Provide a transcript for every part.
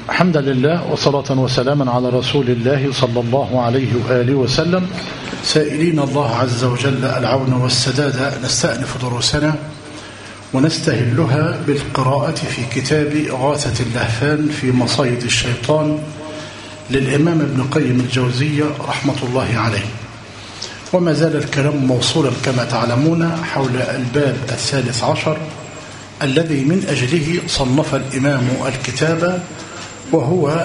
حمدا لله وصلاة وسلاما على رسول الله صلى الله عليه وآله وسلم. سائلين الله عز وجل العون والسداد، نستأنف دروسنا ونستهلها بالقراءة في كتاب غاثة اللهفان في مصايد الشيطان للإمام ابن قيم الجوزية رحمة الله عليه. وما زال الكلام موصولا كما تعلمون حول الباب 13 الذي من أجله صنف الإمام الكتاب، وهو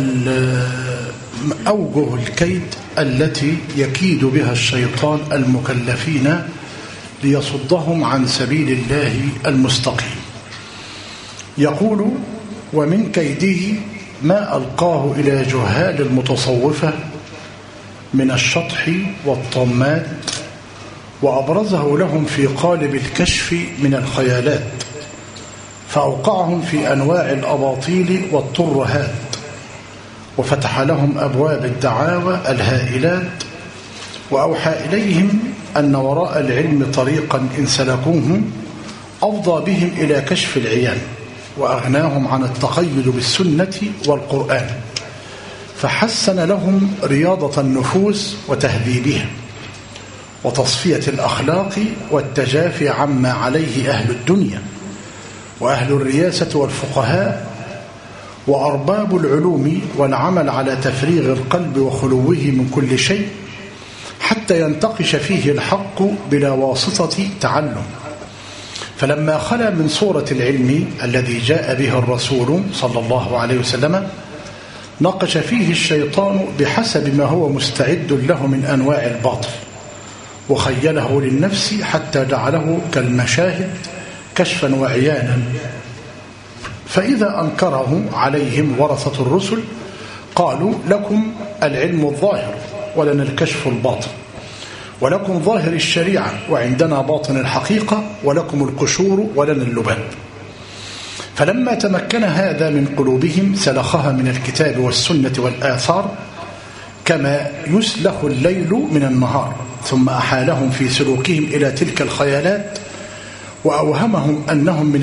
أوجه الكيد التي يكيد بها الشيطان المكلفين ليصدهم عن سبيل الله المستقيم. يقول: ومن كيده ما ألقاه إلى جهال المتصوفة من الشطح والطمات، وأبرزه لهم في قالب الكشف من الخيالات، فأوقعهم في أنواع الأباطيل والترهات، وفتح لهم أبواب الدعاوى الهائلات، وأوحى إليهم أن وراء العلم طريقا إن سلكوه أفضى بهم إلى كشف العيان، وأغناهم عن التقيد بالسنة والقرآن، فحسن لهم رياضة النفوس وتهذيبها وتصفية الأخلاق والتجافي عما عليه أهل الدنيا وأهل الرياسة والفقهاء وأرباب العلوم، والعمل على تفريغ القلب وخلوه من كل شيء حتى ينتقش فيه الحق بلا واسطة تعلم. فلما خلا من صورة العلم الذي جاء به الرسول صلى الله عليه وسلم، ناقش فيه الشيطان بحسب ما هو مستعد له من أنواع الباطل، وخيله للنفس حتى جعله كالمشاهد كشفا وعيانا. فإذا أنكره عليهم ورثة الرسل قالوا: لكم العلم الظاهر ولنا الكشف الباطن، ولكم ظاهر الشريعة وعندنا باطن الحقيقة، ولكم القشور ولنا اللباب. فلما تمكن هذا من قلوبهم سلخها من الكتاب والسنة والآثار كما يسلخ الليل من النهار، ثم أحالهم في سلوكهم إلى تلك الخيالات، وأوهمهم أنها من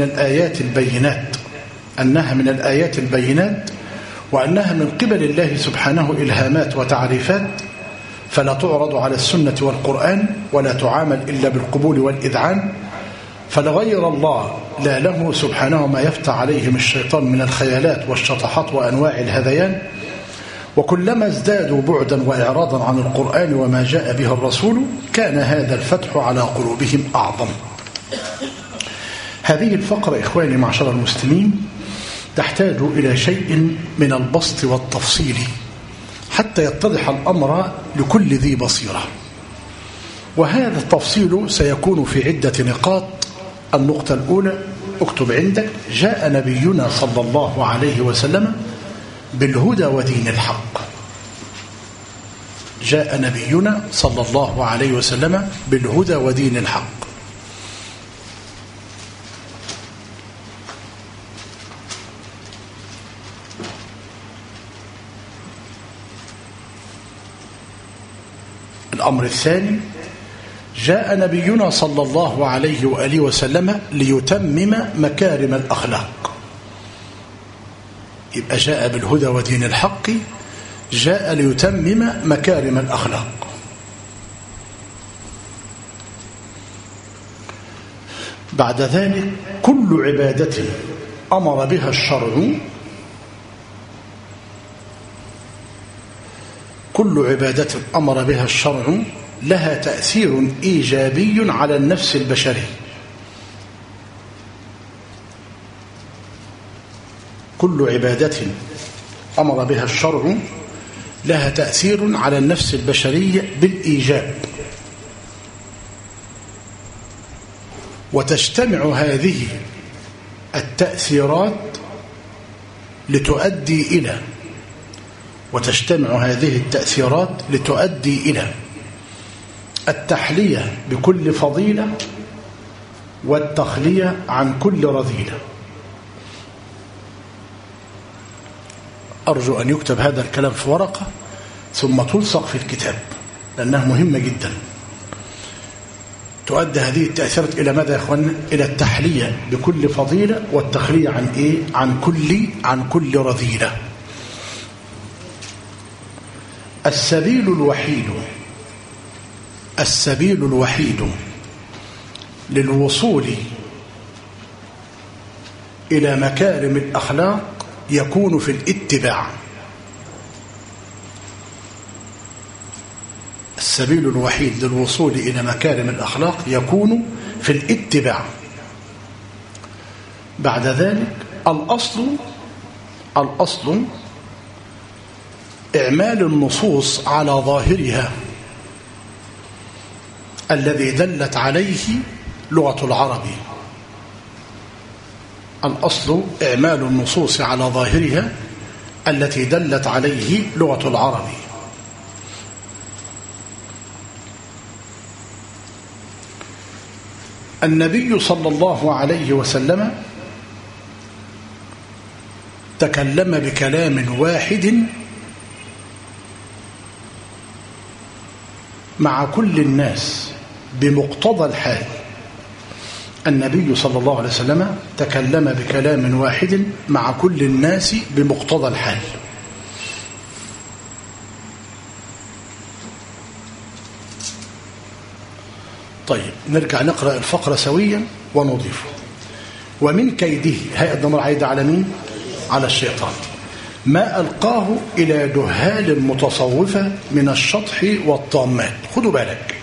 الآيات البينات، وأنها من قبل الله سبحانه إلهامات وتعريفات، فلا تعرض على السنة والقرآن، ولا تعامل إلا بالقبول والإذعان، فلغير الله لا له سبحانه ما يفتح عليهم الشيطان من الخيالات والشطحات وأنواع الهذيان. وكلما ازدادوا بعدا وإعراضا عن القرآن وما جاء به الرسول كان هذا الفتح على قلوبهم أعظم. هذه الفقرة إخواني معشر المسلمين تحتاج إلى شيء من البسط والتفصيل حتى يتضح الأمر لكل ذي بصيرة، وهذا التفصيل سيكون في عدة نقاط. النقطة الأولى اكتب عندك: جاء نبينا صلى الله عليه وسلم بالهدى ودين الحق. جاء نبينا صلى الله عليه وسلم بالهدى ودين الحق. الأمر الثاني: جاء نبينا صلى الله عليه وآله وسلم ليتمم مكارم الأخلاق. يبقى جاء بالهدى ودين الحق، جاء ليتمم مكارم الأخلاق. بعد ذلك: كل عبادة أمر بها الشرع، كل عبادة أمر بها الشرع لها تأثير إيجابي على النفس البشري. كل عبادة أمر بها الشرع لها تأثير على النفس البشرية بالإيجاب، وتجتمع هذه التأثيرات لتؤدي إلى التحلية بكل فضيلة والتخلية عن كل رذيلة. أرجو أن يكتب هذا الكلام في ورقة ثم تلصق في الكتاب لأنها مهمة جدا. تؤدي هذه التأثيرات إلى ماذا يا أخوانا؟ إلى التحلية بكل فضيلة والتخلية عن إيه؟ عن كل رذيلة. السبيل الوحيد للوصول إلى مكارم الأخلاق يكون في الاتباع. السبيل الوحيد للوصول إلى مكارم الأخلاق يكون في الاتباع. بعد ذلك الأصل إعمال النصوص على ظاهرها الذي دلت عليه لغة العرب. الأصل إعمال النصوص على ظاهرها التي دلت عليه لغة العرب. النبي صلى الله عليه وسلم تكلم بكلام واحد مع كل الناس بمقتضى الحال. النبي صلى الله عليه وسلم تكلم بكلام واحد مع كل الناس بمقتضى الحال. طيب نرجع نقرأ الفقرة سويا ونضيفه. ومن كيده، هيئة ضمير عايدة على مين؟ على الشيطان. ما ألقاه إلى جهال المتصوفة من الشطح والطامات. خدوا بالك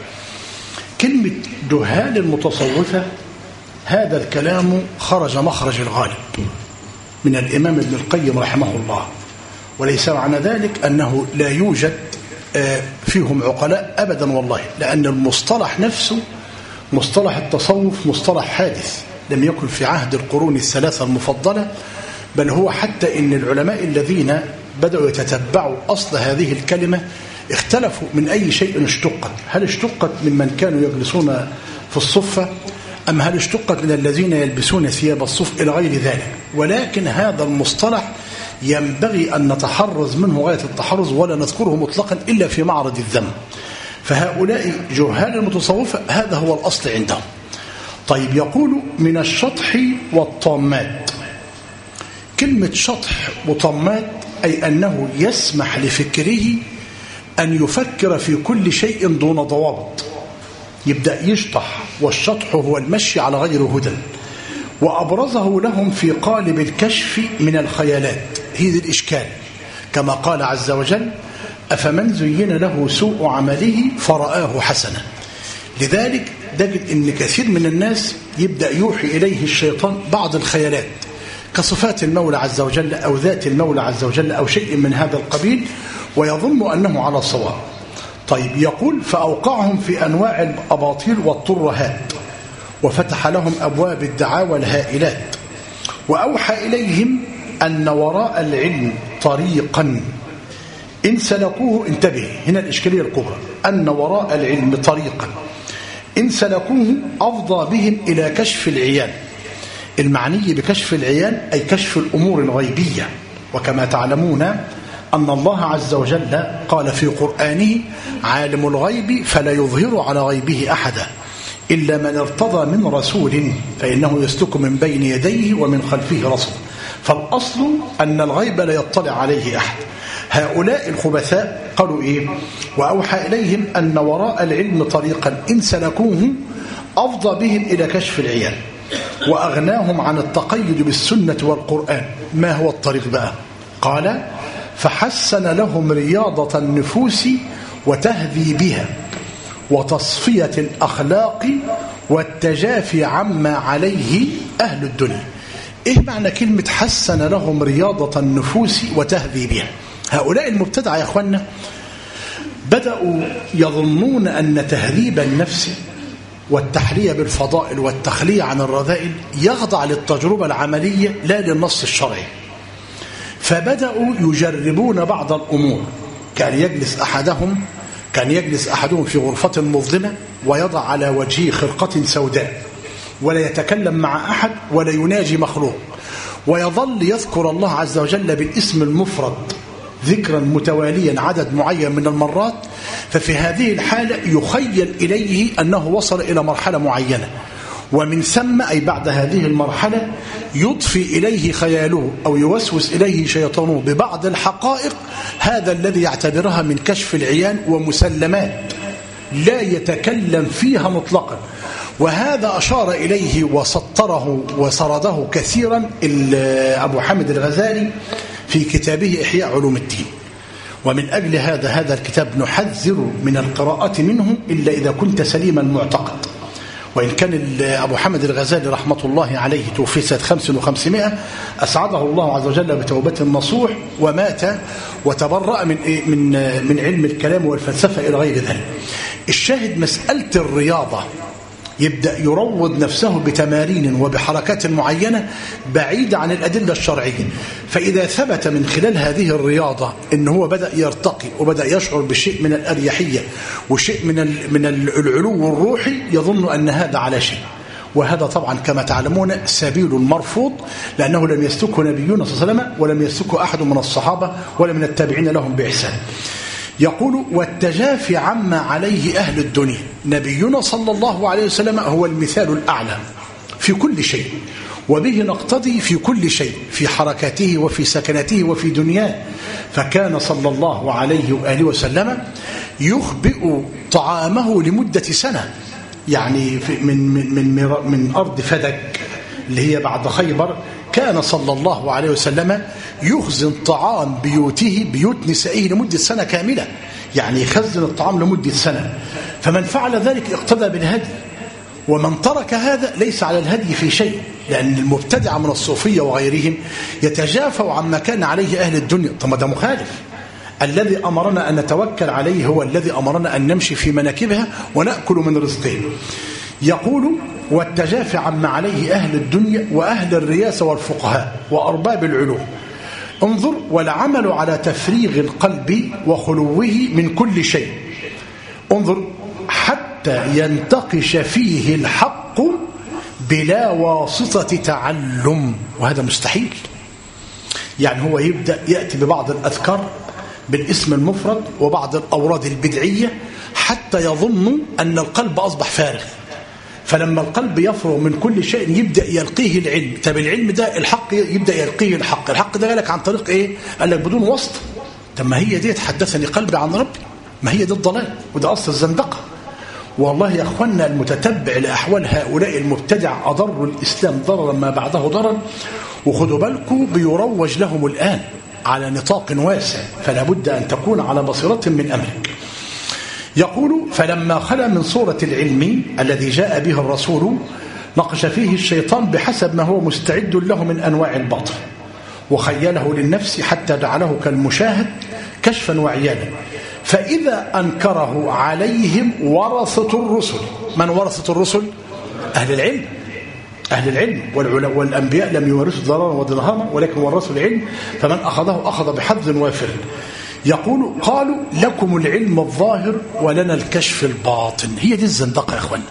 كلمة جهال المتصوفة، هذا الكلام خرج مخرج الغالب من الإمام ابن القيم رحمه الله، وليس معنى ذلك أنه لا يوجد فيهم عقلاء أبدا والله، لأن المصطلح نفسه مصطلح التصوف مصطلح حادث لم يكن في عهد القرون الثلاثة المفضلة، بل هو حتى إن العلماء الذين بدأوا يتتبعوا أصل هذه الكلمة اختلفوا من أي شيء اشتقت. هل اشتقت ممن كانوا يجلسون في الصفة، أم هل اشتقت من الذين يلبسون ثياب الصف إلى غير ذلك؟ ولكن هذا المصطلح ينبغي أن نتحرز منه غاية التحرز، ولا نذكره مطلقا إلا في معرض الذم. فهؤلاء جهال المتصوفة هذا هو الأصل عندهم. طيب يقول من الشطح والطامات. كلمة شطح وطامات أي أنه يسمح لفكره أن يفكر في كل شيء دون ضوابط، يبدأ يشطح، والشطح هو المشي على غير هدى. وأبرزه لهم في قالب الكشف من الخيالات، هي الإشكال، كما قال عز وجل أفمن زين له سوء عمله فرآه حسنا. لذلك تجد أن كثير من الناس يبدأ يوحي إليه الشيطان بعض الخيالات كصفات المولى عز وجل أو ذات المولى عز وجل أو شيء من هذا القبيل، ويظن أنه على صواب. طيب يقول فأوقعهم في أنواع الأباطيل والترهات، وفتح لهم أبواب الدعاوى الهائلات، وأوحى إليهم أن وراء العلم طريقا إن سلكوه، انتبه هنا الإشكالية الكبرى، أن وراء العلم طريقا إن سلكوه أفضى بهم إلى كشف العيان. المعني بكشف العيان أي كشف الأمور الغيبية. وكما تعلمون أن الله عز وجل قال في قرآنه عالم الغيب فلا يظهر على غيبه أحدا إلا من ارتضى من رسول فإنه يسلك من بين يديه ومن خلفه رصد. فالأصل أن الغيب لا يطلع عليه أحد. هؤلاء الخبثاء قالوا إيه؟ وأوحى إليهم أن وراء العلم طريقا إن سلكوه أفضى بهم إلى كشف العيان، وأغناهم عن التقيد بالسنة والقرآن. ما هو الطريق بقى؟ قال فحسن لهم رياضة النفوس وتهذيبها وتصفية الأخلاق والتجافي عما عليه أهل الدنيا. إيه معنى كلمة حسن لهم رياضة النفوس وتهذيبها؟ هؤلاء المبتدعة يا أخوانا بدأوا يظنون أن تهذيب النفس والتحلية بالفضائل والتخلية عن الرذائل يخضع للتجربة العملية لا للنص الشرعي. فبدأوا يجربون بعض الأمور. كان يجلس أحدهم في غرفة مظلمة ويضع على وجهه خرقة سوداء ولا يتكلم مع أحد ولا يناجي مخلوق، ويظل يذكر الله عز وجل بالاسم المفرد ذكرا متواليا عدد معين من المرات، ففي هذه الحالة يخيل إليه أنه وصل إلى مرحلة معينة، ومن ثم أي بعد هذه المرحلة يضفي إليه خياله أو يوسوس إليه شيطانه ببعض الحقائق، هذا الذي يعتبرها من كشف العيان ومسلمات لا يتكلم فيها مطلقا. وهذا أشار إليه وسطره وسرده كثيرا أبو حامد الغزالي في كتابه إحياء علوم الدين. ومن أجل هذا الكتاب نحذر من القراءة منه إلا إذا كنت سليم المعتقد. وإن كان أبو حامد الغزالي رحمة الله عليه توفي سنة 500 أسعده الله عز وجل بتوبة نصوح، ومات وتبرأ من علم الكلام والفلسفة إلى غير ذلك. الشاهد مسألة الرياضة يبدأ يروض نفسه بتمارين وبحركات معينة بعيدة عن الأدلة الشرعية، فإذا ثبت من خلال هذه الرياضة إن هو بدأ يرتقي وبدأ يشعر بشيء من الأريحية وشيء من العلو الروحي، يظن أن هذا على شيء. وهذا طبعا كما تعلمون سبيل مرفوض، لأنه لم يسلكه نبينا صلى الله عليه وسلم ولم يسلكه أحد من الصحابة ولا من التابعين لهم بإحسان. يقول: والتجافي عما عليه أهل الدنيا. نبينا صلى الله عليه وسلم هو المثال الأعلى في كل شيء، وبه نقتضي في كل شيء، في حركاته وفي سكناته وفي دنياه. فكان صلى الله عليه وآله وسلم يخبئ طعامه لمدة سنة، يعني من أرض فدك اللي هي بعد خيبر، كان صلى الله عليه وسلم يخزن طعام بيوت نسائه لمدة سنة كاملة، يعني يخزن الطعام لمدة سنة. فمن فعل ذلك اقتدى بالهدي، ومن ترك هذا ليس على الهدي في شيء، لأن المبتدع من الصوفية وغيرهم يتجافوا عما كان عليه أهل الدنيا. طب ده مخالف. الذي أمرنا أن نتوكل عليه هو الذي أمرنا أن نمشي في مناكبها ونأكل من رزقه. يقول: والتجافي عما عليه أهل الدنيا وأهل الرياسة والفقهاء وأرباب العلوم. انظر: والعمل على تفريغ القلب وخلوه من كل شيء. انظر: حتى ينتقش فيه الحق بلا واسطة تعلم، وهذا مستحيل. يعني هو يبدأ يأتي ببعض الأذكار بالاسم المفرد وبعض الأوراد البدعية حتى يظن أن القلب أصبح فارغ، فلما القلب يفرغ من كل شيء يبدأ يلقيه العلم. طب العلم ده الحق، يبدأ يلقيه الحق ده لك عن طريق إيه؟ قال لك بدون واسطة. طب ما هي دي حدثني قلبي عن ربي، ما هي دي الضلال، وده أصل الزندقة. والله يا أخوانا المتتبع لأحوال هؤلاء المبتدع أضر الإسلام ضررا ما بعده ضررا، وخذوا بالكم بيروج لهم الآن على نطاق واسع، فلا بد أن تكون على بصيرة من أمرك. يقول: فلما خلا من صورة العلم الذي جاء به الرسول نقش فيه الشيطان بحسب ما هو مستعد له من أنواع الباطل، وخيله للنفس حتى جعله كالمشاهد كشفا وعيانا. فإذا أنكره عليهم ورثة الرسل. من ورثة الرسل؟ أهل العلم. أهل العلم والأنبياء لم يورثوا ضررا ودرهما ولكن ورثوا العلم، فمن أخذه أخذ بحظ وافر. يقول: قالوا لكم العلم الظاهر ولنا الكشف الباطن. هي دي الزندقة يا أخوانا،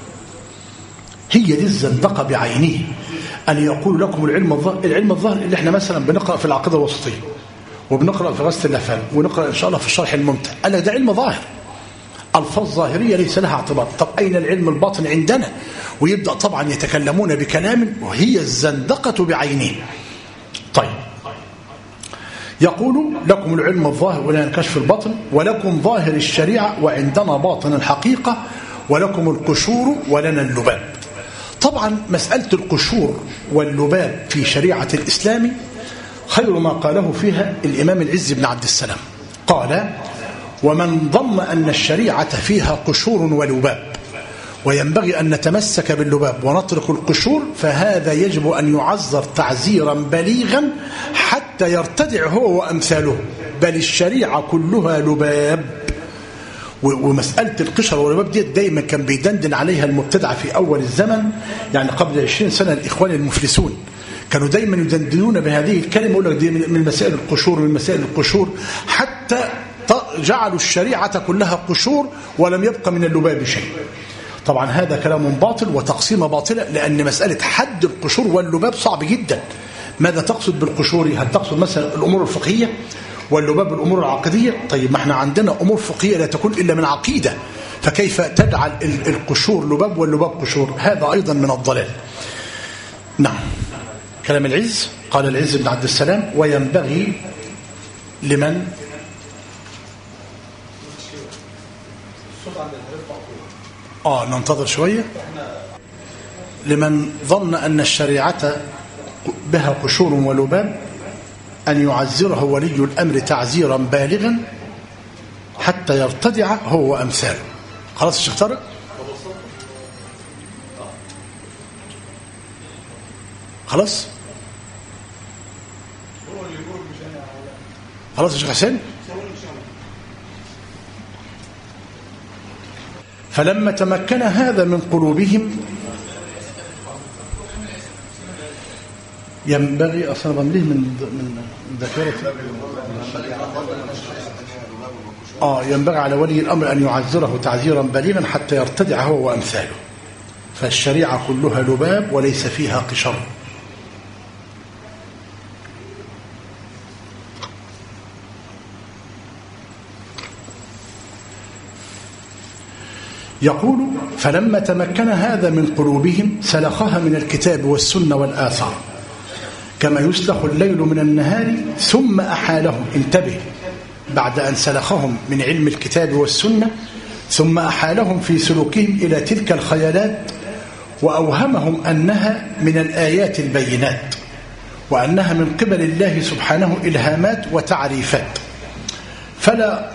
هي دي الزندقة بعينه، أن يقول لكم العلم الظاهر اللي احنا مثلا بنقرأ في العقيدة الوسطية وبنقرأ في غسل الأفهام ونقرأ إن شاء الله في الشرح الممتع، قال لك ده علم ظاهر، ألفاظ ظاهرية ليس لها اعتبار. طب أين العلم الباطن عندنا؟ ويبدأ طبعا يتكلمون بكلام وهي الزندقة بعينه. طيب، يقول: لكم العلم الظاهر ولنا الكشف الباطن، ولكم ظاهر الشريعة وعندنا باطن الحقيقة، ولكم القشور ولنا اللباب. طبعا مسألة القشور واللباب في شريعة الإسلام خير ما قاله فيها الإمام العز بن عبد السلام. قال: ومن ظن أن الشريعة فيها قشور ولباب وينبغي أن نتمسك باللباب ونترك القشور، فهذا يجب أن يعذر تعزيرا بليغا حتى يرتدع هو وأمثاله، بل الشريعة كلها لباب. ومسألة القشر واللباب دي دايما كان بيدندن عليها المبتدع في أول الزمن، يعني قبل 20 سنة الإخوان المفلسون كانوا دايما يدندنون بهذه الكلمة، يقول لك دي من مسائل القشور، من مسائل القشور، حتى جعلوا الشريعة كلها قشور ولم يبقى من اللباب شيء. طبعا هذا كلام باطل وتقسيم باطلة، لأن مسألة حد القشور واللباب صعب جدا. ماذا تقصد بالقشور؟ هل تقصد مثلا الأمور الفقهية واللباب الأمور العقدية. طيب ما احنا عندنا أمور فقهية لا تكون إلا من عقيدة، فكيف تجعل القشور لباب واللباب قشور؟ هذا أيضا من الضلال. نعم. كلام العز، قال العز بن عبد السلام: وينبغي لمن ننتظر شوية. لمن ظن أن الشريعة بها قشور ولباب أن يعزره ولي الأمر تعزيرا بالغا حتى يرتدع هو وأمثاله. خلاص الشيخ طارق؟ خلاص خلاص يا شيخ حسين. فلما تمكن هذا من قلوبهم ينبغي أصلا بمليه من ذاكرة ينبغي على ولي الأمر أن يعزره تعزيرا بليغا حتى يرتدع هو وأمثاله، فالشريعة كلها لباب وليس فيها قشر. يقول: فلما تمكن هذا من قلوبهم سلخها من الكتاب والسنة والآثار كما يسلخ الليل من النهار، ثم أحالهم، انتبه، بعد أن سلخهم من علم الكتاب والسنة ثم أحالهم في سلوكهم إلى تلك الخيالات وأوهمهم أنها من الآيات البينات وأنها من قبل الله سبحانه إلهامات وتعريفات، فلا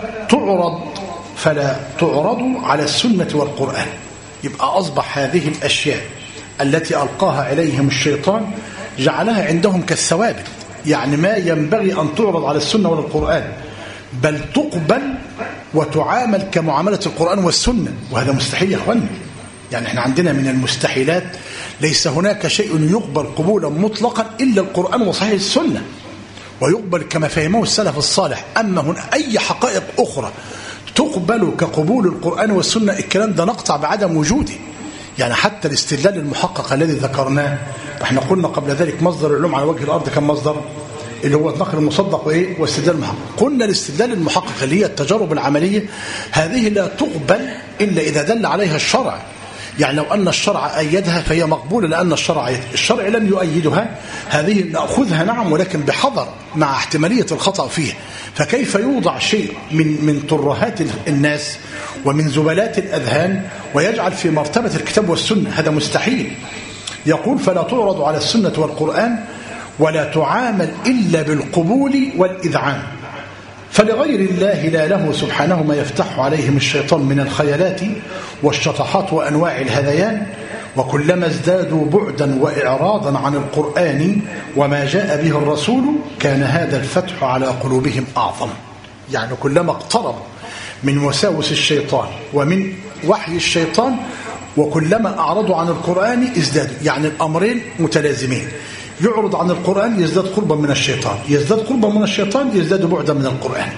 تعرض على السنة والقرآن. يبقى أصبح هذه الأشياء التي ألقاها عليهم الشيطان جعلها عندهم كالثوابت، يعني ما ينبغي أن تعرض على السنة والقرآن، بل تقبل وتعامل كمعاملة القرآن والسنة، وهذا مستحيل يا أخواني. يعني احنا عندنا من المستحيلات ليس هناك شيء يقبل قبولا مطلقا إلا القرآن وصحيح السنة، ويقبل كما فهمه السلف الصالح. أما هنا أي حقائق أخرى تقبل كقبول القرآن والسنة، الكلام ده نقطع بعدم وجوده. يعني حتى الاستدلال المحقق الذي ذكرناه، احنا قلنا قبل ذلك مصدر العلوم على وجه الأرض كم مصدر؟ اللي هو النقل المصدق وايه؟ واستدلال المحقق. قلنا الاستدلال المحقق اللي هي التجارب العملية، هذه لا تقبل إلا إذا دل عليها الشرع. يعني لو أن الشرع أيدها فهي مقبولة، لأن الشرع لم يؤيدها، هذه نأخذها نعم، ولكن بحذر مع احتمالية الخطأ فيها. فكيف يوضع شيء من ترهات الناس ومن زبلات الأذهان ويجعل في مرتبة الكتاب والسنة؟ هذا مستحيل. يقول: فلا تعرض على السنة والقرآن ولا تعامل إلا بالقبول والإذعان، فلغير الله لا له سبحانه ما يفتح عليهم الشيطان من الخيالات والشطحات وأنواع الهذيان، وكلما ازدادوا بعدا وإعراضا عن القرآن وما جاء به الرسول كان هذا الفتح على قلوبهم أعظم. يعني كلما اقتربوا من وساوس الشيطان ومن وحي الشيطان وكلما أعرضوا عن القرآن ازدادوا. يعني الأمرين متلازمين، يعرض عن القرآن يزداد قربا من الشيطان، يزداد قربا من الشيطان يزداد بعدا من القرآن.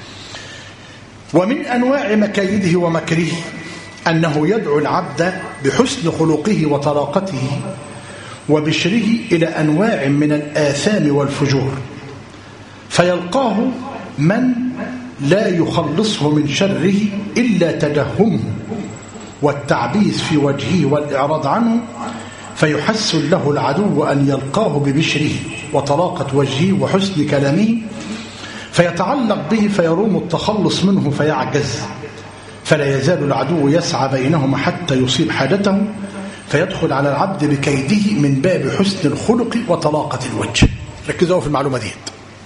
ومن أنواع مكايده ومكره أنه يدعو العبد بحسن خلقه وطلاقته وبشره إلى أنواع من الآثام والفجور، فيلقاه من لا يخلصه من شره إلا تجهمه والتعبيس في وجهه والإعراض عنه، فيحسن له العدو أن يلقاه ببشره وطلاقة وجهه وحسن كلامه، فيتعلق به فيروم التخلص منه فيعجز، فلا يزال العدو يسعى بينهما حتى يصيب حاجته، فيدخل على العبد بكيده من باب حسن الخلق وطلاقة الوجه. ركزوا في المعلومة دي.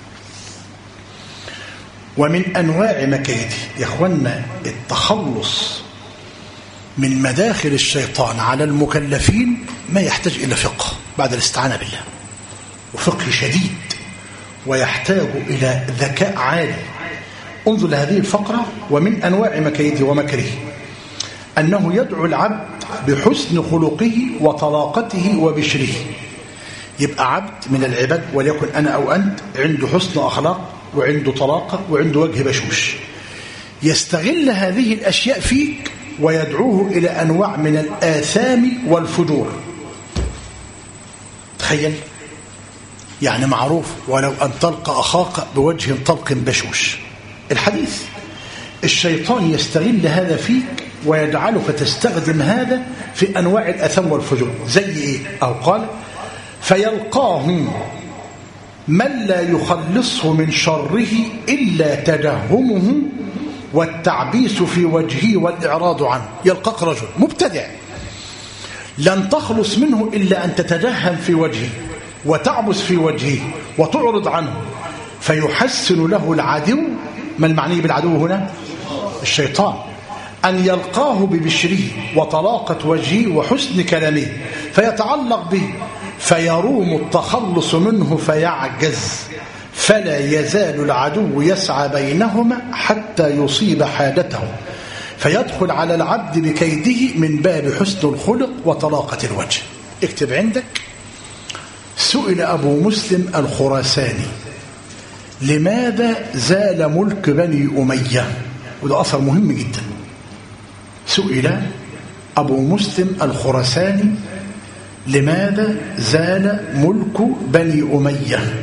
ومن أنواع مكيده يا أخوانا التخلص من مداخل الشيطان على المكلفين ما يحتاج إلى فقه بعد الاستعانة بالله، وفقه شديد، ويحتاج إلى ذكاء عالي. انظر لهذه الفقرة: ومن أنواع مكيده ومكره أنه يدعو العبد بحسن خلقه وطلاقته وبشره. يبقى عبد من العباد وليكن أنا أو أنت عنده حسن أخلاق وعنده طلاقة وعنده وجه بشوش، يستغل هذه الأشياء فيك ويدعوه إلى أنواع من الآثام والفجور. تخيل يعني معروف ولو أن تلقى أخاك بوجه طلق بشوش. الحديث الشيطان يستغل هذا فيك ويجعلك تستخدم هذا في أنواع الأثم والفجور. زي إيه؟ أو قال فيلقاه من لا يخلصه من شره إلا تجهمه والتعبيس في وجهه والإعراض عنه. يلقاك رجل مبتدع لن تخلص منه إلا أن تتجهم في وجهه وتعبس في وجهه وتعرض عنه، فيحسن له العدو. ما المعني بالعدو هنا؟ الشيطان. أن يلقاه ببشره وطلاقة وجهه وحسن كلامه فيتعلق به فيروم التخلص منه فيعجز، فلا يزال العدو يسعى بينهما حتى يصيب حاجته، فيدخل على العبد بكيده من باب حسن الخلق وطلاقة الوجه. اكتب عندك. سئل أبو مسلم الخراساني لماذا زال ملك بني أمية، وده أثر مهم جدا. سئل أبو مسلم الخراساني لماذا زال ملك بني أمية،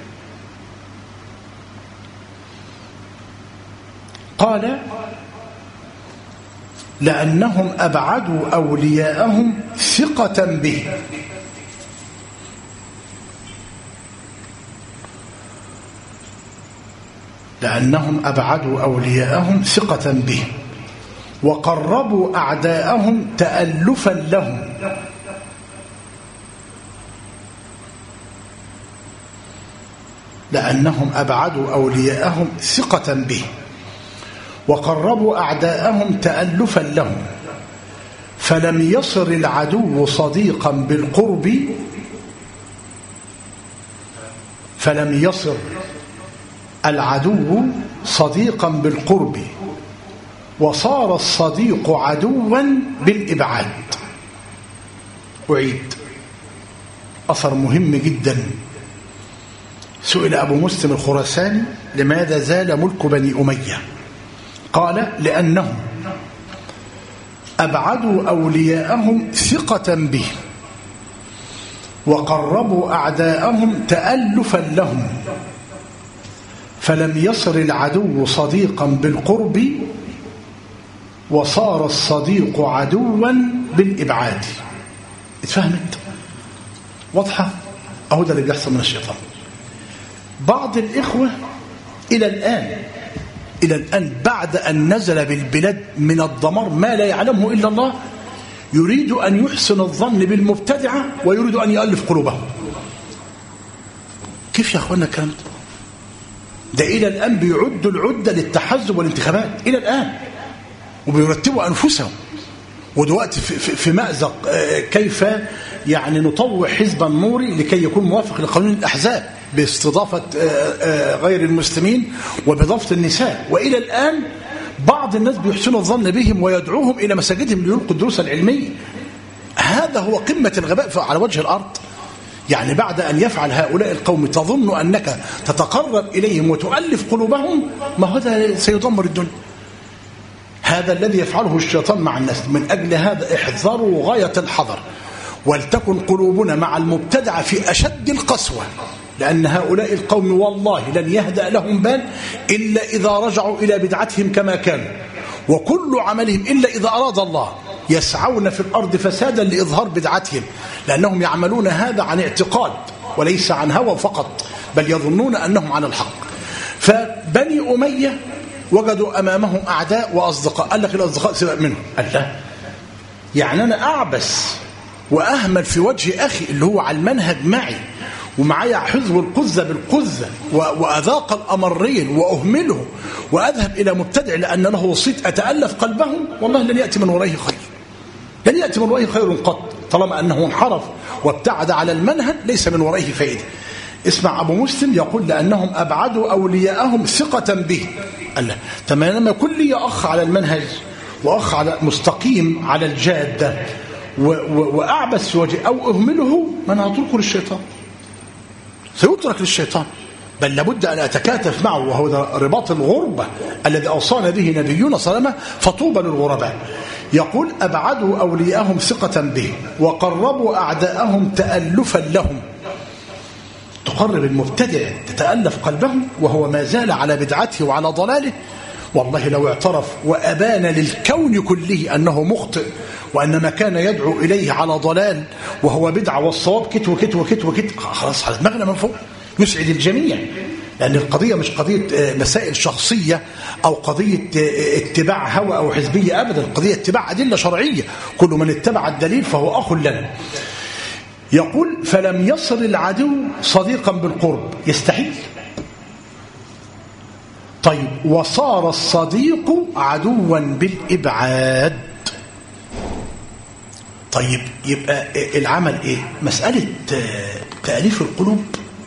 قال لأنهم أبعدوا أولياءهم ثقة به. لأنهم أبعدوا أولياءهم ثقة به وقربوا أعداءهم تألفا لهم. لأنهم أبعدوا أولياءهم ثقة به وقربوا أعداءهم تألفا لهم، فلم يصر العدو صديقا بالقرب فلم يصر العدو صديقا بالقرب وصار الصديق عدوا بالإبعاد. أعيد. أثر مهم جدا. سئل أبو مسلم الخراساني لماذا زال ملك بني أمية، قال لأنهم أبعدوا أولياءهم ثقة به وقربوا أعداءهم تألفا لهم، فلم يصر العدو صديقا بالقرب وصار الصديق عدوا بالإبعاد. اتفهمت؟ واضحة؟ أهو ده اللي بيحصل من الشيطان. بعض الإخوة إلى الآن بعد أن نزل بالبلاد من الدمار ما لا يعلمه إلا الله يريد أن يحسن الظن بالمبتدعة ويريد أن يؤلف قلوبهم. كيف يا أخوانا الكلام ده؟ إلى الآن بيعدوا العدة للتحزب والانتخابات إلى الآن، وبيرتبوا أنفسهم. ودلوقتي في مأزق كيف يعني نطوع حزب النور لكي يكون موافق لقانون الأحزاب باستضافة غير المسلمين وبإضافة النساء. وإلى الآن بعض الناس بيحسنوا الظن بهم ويدعوهم إلى مساجدهم ليلقوا الدروس العلمية. هذا هو قمة الغباء على وجه الأرض. يعني بعد أن يفعل هؤلاء القوم تظن أنك تتقرب إليهم وتؤلف قلوبهم، ما هذا سيدمر الدنيا. هذا الذي يفعله الشيطان مع الناس. من أجل هذا احذروا غاية الحذر، ولتكن قلوبنا مع المبتدع في أشد القسوة، لأن هؤلاء القوم والله لن يهدأ لهم بال إلا إذا رجعوا إلى بدعتهم كما كانوا، وكل عملهم إلا إذا أراد الله يسعون في الأرض فسادا لإظهار بدعتهم، لأنهم يعملون هذا عن اعتقاد وليس عن هوى فقط، بل يظنون أنهم على الحق. فبني أمية وجدوا أمامهم أعداء وأصدقاء. قال لك الأصدقاء سبق منهم. قال لا، يعني أنا أعبس وأهمل في وجه أخي اللي هو على المنهج معي ومعايا حزب القذة بالقذة وأذاق الأمرين وأهمله وأذهب إلى مبتدع لأن له صيت أتألف قلبه، والله لن يأتي من ورائه خير، لن يأتي من ورائه خير قط. طالما أنه انحرف وابتعد على المنهج ليس من ورائه فائدة. اسمع أبو مسلم يقول لأنهم أبعدوا أولياءهم ثقة به. قال له تمام، لما يكون لي أخ على المنهج وأخ على مستقيم على الجادة وأعبس في وجهه أو أهمله، من هتركه للشيطان، سيترك للشيطان. بل لابد أن أتكاتف معه، وهو رباط الغربة الذي أوصانا به نبينا صلى الله عليه وسلم، فطوبى للغرباء. يقول أبعدوا أولياءهم ثقة به وقربوا أعداءهم تألفا لهم. طب تقرب المبتدع تتألف قلبه وهو ما زال على بدعته وعلى ضلاله، والله لو اعترف وأبان للكون كله أنه مخطئ وأن ما كان يدعو إليه على ضلال وهو بدعة والصواب كت وكت وكت وكت، خلاص على دماغنا من فوق، يسعد الجميع. لأن القضية مش قضية مسائل شخصية أو قضية اتباع هوى أو حزبية أبدا، القضية اتباع أدلة شرعية، كل من اتبع الدليل فهو أخ لنا. يقول فلم يصل العدو صديقا بالقرب، يستحيل. طيب وصار الصديق عدوا بالإبعاد. طيب يبقى العمل إيه؟ مسألة تأليف القلوب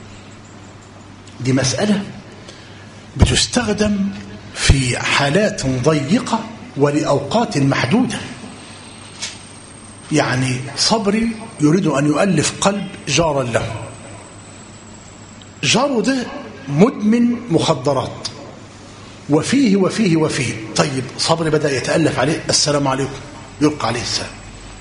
دي مسألة بتستخدم في حالات ضيقة ولأوقات محدودة. يعني صبري يريد أن يؤلف قلب جارا له، جاره ده مدمن مخدرات وفيه وفيه وفيه. طيب صبري بدأ يتألف عليه، السلام عليكم، يلقى عليه السلام،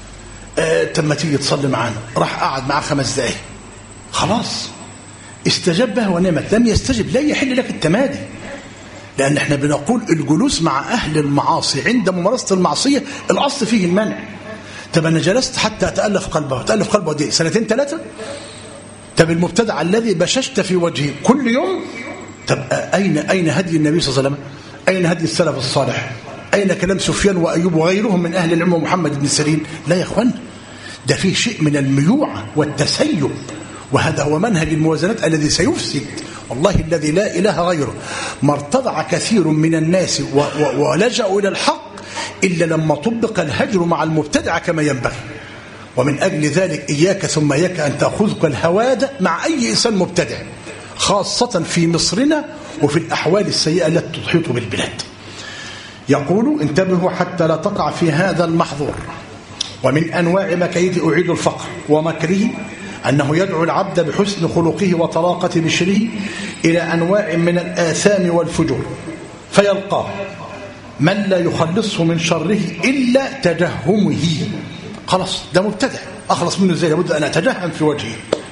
تم تيجي تصلي معانا، راح قعد معاه 5 دقايق، خلاص استجاب به ونمت. لم يستجب لا يحل لك التمادي، لأن احنا بنقول الجلوس مع أهل المعاصي عند ممارسة المعصية الأصل فيه المنع. طب أنا جلست حتى أتألف قلبه، تألف قلبه دي 2 3 سنين. طب المبتدع الذي بششت في وجهه كل يوم، طب أين هدي النبي صلى الله عليه وسلم؟ أين هدي السلف الصالح؟ أين كلام سفيان وأيوب وغيرهم من أهل العلم ومحمد بن سيرين؟ لا يا أخوان، ده فيه شيء من الميوعة والتسيب، وهذا هو منهج الموازنات الذي سيفسد والله الذي لا إله غيره. ما ارتضع كثير من الناس ولجأوا إلى الحق إلا لما طبق الهجر مع المبتدع كما ينبغي. ومن أجل ذلك إياك ثم إياك أن تأخذك الهوادة مع أي إنسان مبتدع، خاصة في مصرنا وفي الأحوال السيئة التي تحيط بالبلاد. يقول انتبهوا حتى لا تقع في هذا المحظور. ومن أنواع مكايد أعيد الفقر ومكره أنه يدعو العبد بحسن خلقه وطلاقة بشره إلى أنواع من الآثام والفجور، فيلقاه من لا يخلصه من شره إلا تجهمه. خلاص ده مبتدع، أخلص منه إزاي؟ لابد أن أتجهم في وجهه.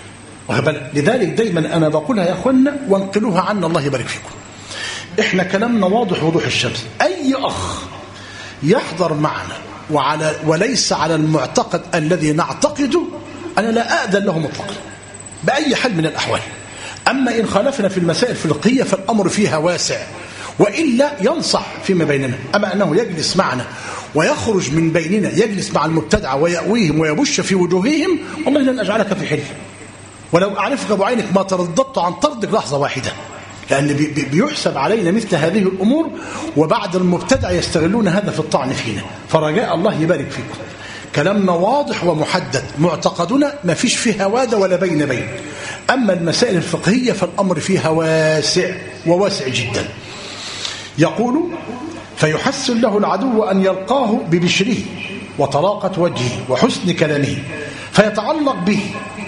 لذلك دايما أنا بقولها يا أخوانا وانقلوها عنا، الله يبارك فيكم. إحنا كلامنا واضح وضوح الشمس. أي أخ يحضر معنا وليس على المعتقد الذي نعتقده أنا لا أأذن له مطلقا بأي حال من الأحوال. أما إن خالفنا في المسائل الفقهية فالأمر فيها واسع، وإلا ينصح فيما بيننا. أما أنه يجلس معنا ويخرج من بيننا يجلس مع المبتدعة ويأويهم ويبش في وجوههم، والله لن أجعلك في حل، ولو أعرفك أبو عينك ما ترددت عن طردك لحظة واحدة، لأن بيحسب علينا مثل هذه الأمور، وبعد المبتدع يستغلون هذا في الطعن فينا. فرجاء الله يبارك فيكم، كلامنا واضح ومحدد، معتقدنا ما فيش فيه هوادة ولا بين. أما المسائل الفقهية فالأمر فيها واسع وواسع جدا. يقول فيحسن له العدو أن يلقاه ببشره وطلاقة وجهه وحسن كلامه، فيتعلق به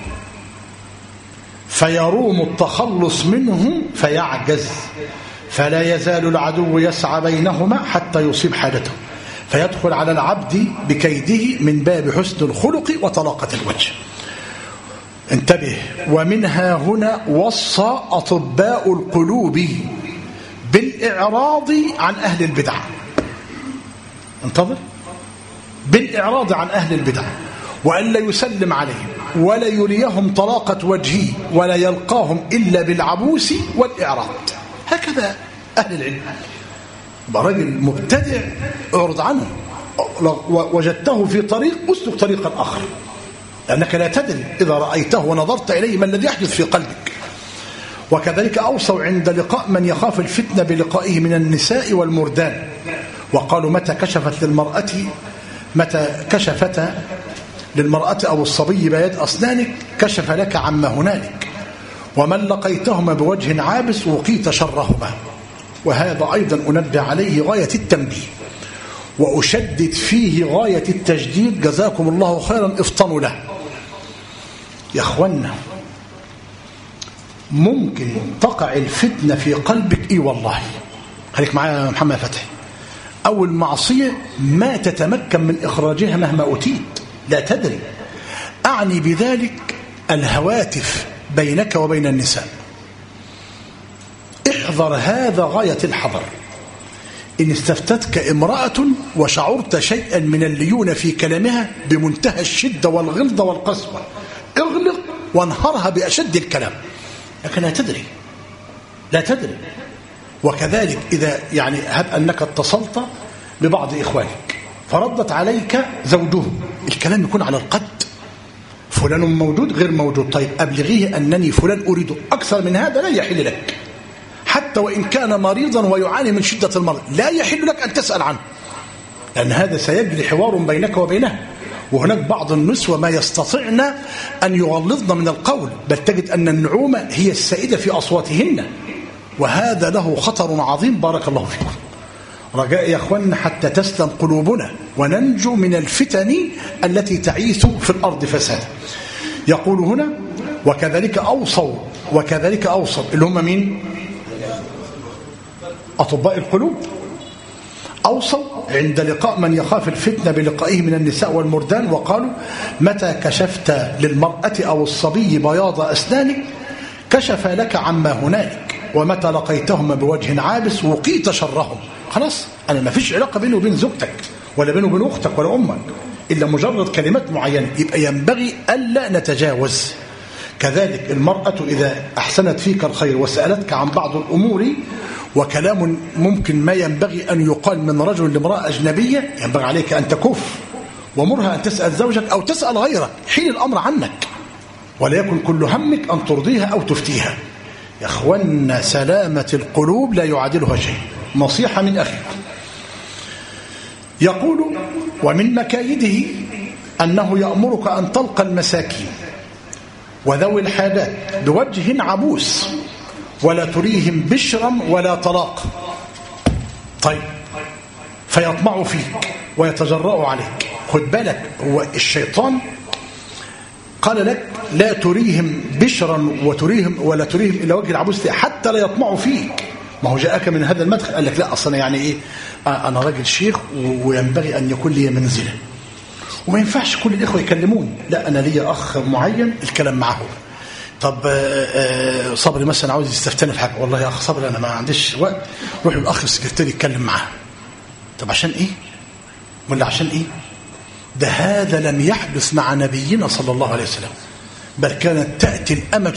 فيروم التخلص منه فيعجز، فلا يزال العدو يسعى بينهما حتى يصيب حاجته، فيدخل على العبد بكيده من باب حسن الخلق وطلاقة الوجه. انتبه، ومنها هنا وصى أطباء القلوب بالإعراض عن أهل البدع. انتظر، بالإعراض عن أهل البدع، وألا يسلم عليهم ولا يريهم طلاقة وجهه ولا يلقاهم إلا بالعبوس والإعراض. هكذا أهل العلم. برجل مبتدع اعرض عنه، وجدته في طريق اسلك طريقا آخر، لأنك لا تدري إذا رأيته ونظرت إليه ما الذي يحدث في قلبك. وكذلك أوصوا عند لقاء من يخاف الفتنة بلقائه من النساء والمردان، وقالوا متى كشفت للمرأة أو الصبي بيد أسنانك كشف لك عما هنالك، ومن لقيتهما بوجه عابس وقيت شرهما. وهذا أيضا أنبه عليه غاية التنبيه وأشدد فيه غاية التجديد، جزاكم الله خيرا، افطنوا له. يا أخوانا ممكن تقع الفتنة في قلبك، إيه والله، خليك معايا يا محمد فتحي، أو المعصية ما تتمكن من إخراجها مهما أتيت، لا تدري. أعني بذلك الهواتف بينك وبين النساء. احذر هذا غاية الحذر. إن استفتتك امرأة وشعرت شيئا من الليونة في كلامها بمنتهى الشدة والغلظة والقسوة، اغلق وانهرها بأشد الكلام، لكن لا تدري. وكذلك إذا يعني هب أنك اتصلت ببعض إخوانك فردت عليك زوجه، الكلام يكون على القد، فلان موجود غير موجود، طيب أبلغيه أنني فلان أريده، أكثر من هذا لا يحل لك، حتى وإن كان مريضا ويعاني من شدة المرض لا يحل لك أن تسأل عنه، لأن هذا سيجري حوار بينك وبينه. وهناك بعض النسوة ما يستطعن أن يغلظن من القول، بل تجد أن النعومة هي السائدة في أصواتهن، وهذا له خطر عظيم. بارك الله فيكم. رجاء يا أخوان حتى تسلم قلوبنا وننجو من الفتن التي تعيث في الأرض فسادا. يقول هنا وكذلك أوصوا اللي هم مين؟ أطباء القلوب. أوصوا عند لقاء من يخاف الفتنة بلقائه من النساء والمردان، وقالوا متى كشفت للمرأة أو الصبي بياض أسنانك كشف لك عما هنالك، ومتى لقيتهما بوجه عابس وقيت شرهم. خلاص، أنا ما فيش علاقة بينه وبين زوجتك ولا بينه وبين أختك ولا أمك إلا مجرد كلمات معينة، يبقى ينبغي ألا نتجاوز. كذلك المرأة إذا أحسنت فيك الخير وسألتك عن بعض الأمور، وكلام ممكن ما ينبغي أن يقال من رجل لامرأة أجنبية، ينبغي عليك أن تكف ومرها أن تسأل زوجك أو تسأل غيرك حين الأمر عنك، ولا يكن كل همك أن ترضيها أو تفتيها. يا أخوانا سلامة القلوب لا يعادلها شيء. نصيحة من أخي. يقول ومن مكايده أنه يأمرك أن تلقى المساكين وذوي الحاجات بوجه عبوس ولا تريهم بشرا ولا طلاق. طيب، فيطمع فيك ويتجرأ عليك. خد بالك، هو الشيطان قال لك لا تريهم بشرا ولا تريهم إلى وجه العبوس حتى لا يطمعوا فيك. ما هو جاءك من هذا المدخل، قال لك لا أصلا يعني إيه، أنا راجل شيخ وينبغي أن يكون لي منزلة، وما ينفعش كل الإخوة يكلمون، لا أنا لي أخ معين الكلام معه. طب صبري مثلا عاوز يستفتني في حاجة، والله يا أخ صبري أنا ما عنديش وقت، روح الأخ السكرتير يتكلم معاه. طب عشان إيه؟ ولا عشان إيه؟ ده هذا لم يحدث مع نبينا صلى الله عليه وسلم، بل كانت تأتي الأمة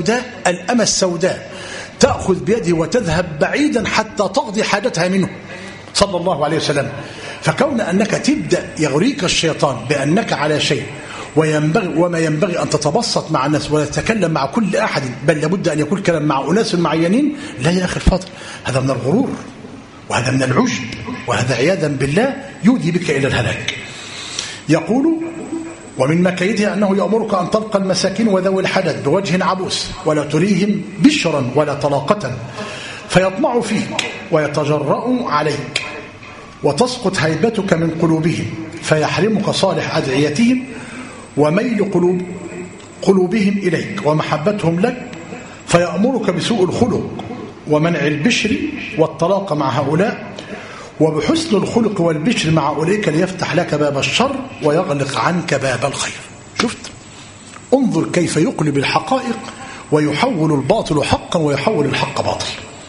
السوداء تأخذ بيده وتذهب بعيدا حتى تقضي حاجتها منه صلى الله عليه وسلم. فكون أنك تبدأ يغريك الشيطان بأنك على شيء وما ينبغي أن تتبسط مع الناس ولا تتكلم مع كل أحد، بل لابد أن يكون كلام مع أناس معينين، لا يا أخي الفاضل، هذا من الغرور وهذا من العجب، وهذا عياذا بالله يودي بك إلى الهلاك. يقول ومن مكايده أنه يأمرك أن تلقى المساكين وذوي الحدث بوجه عبوس ولا تريهم بشرا ولا طلاقة، فيطمع فيك ويتجرأ عليك وتسقط هيبتك من قلوبهم، فيحرمك صالح أدعيتهم وميل قلوبهم إليك ومحبتهم لك، فيأمرك بسوء الخلق ومنع البشر والطلاق مع هؤلاء، وبحسن الخلق والبشر مع أولئك ليفتح لك باب الشر ويغلق عنك باب الخير. شفت؟ انظر كيف يقلب الحقائق ويحول الباطل حقا ويحول الحق باطل.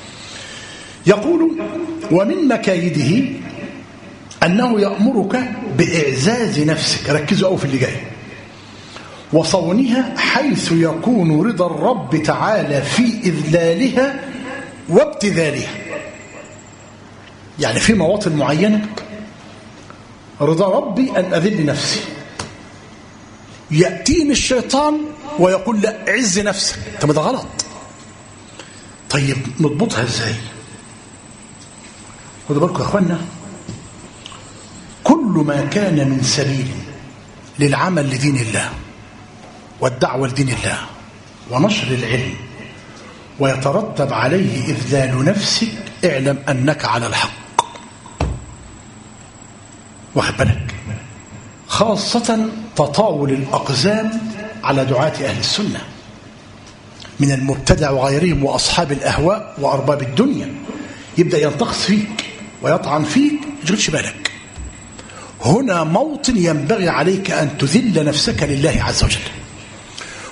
يقول ومن مكايده أنه يأمرك بإعزاز نفسك، ركزوا أو في اللي جاي، وصونها حيث يكون رضا الرب تعالى في إذلالها وابتذالها. يعني في مواطن معينة رضا ربي أن أذل نفسي، يأتيني الشيطان ويقول لا عز نفسك، طب ده غلط. طيب نضبطها ازاي؟ خدوا بالكم يا اخوانا، كل ما كان من سبيل للعمل لدين الله والدعوة لدين الله ونشر العلم ويترتب عليه إذلال نفسك، اعلم أنك على الحق. واخد بالك؟ خاصة تطاول الأقزام على دعاة أهل السنة من المبتدع وغيرهم وأصحاب الأهواء وأرباب الدنيا، يبدأ ينتقص فيك ويطعن فيك، تشغلش بالك. هنا موطن ينبغي عليك أن تذل نفسك لله عز وجل،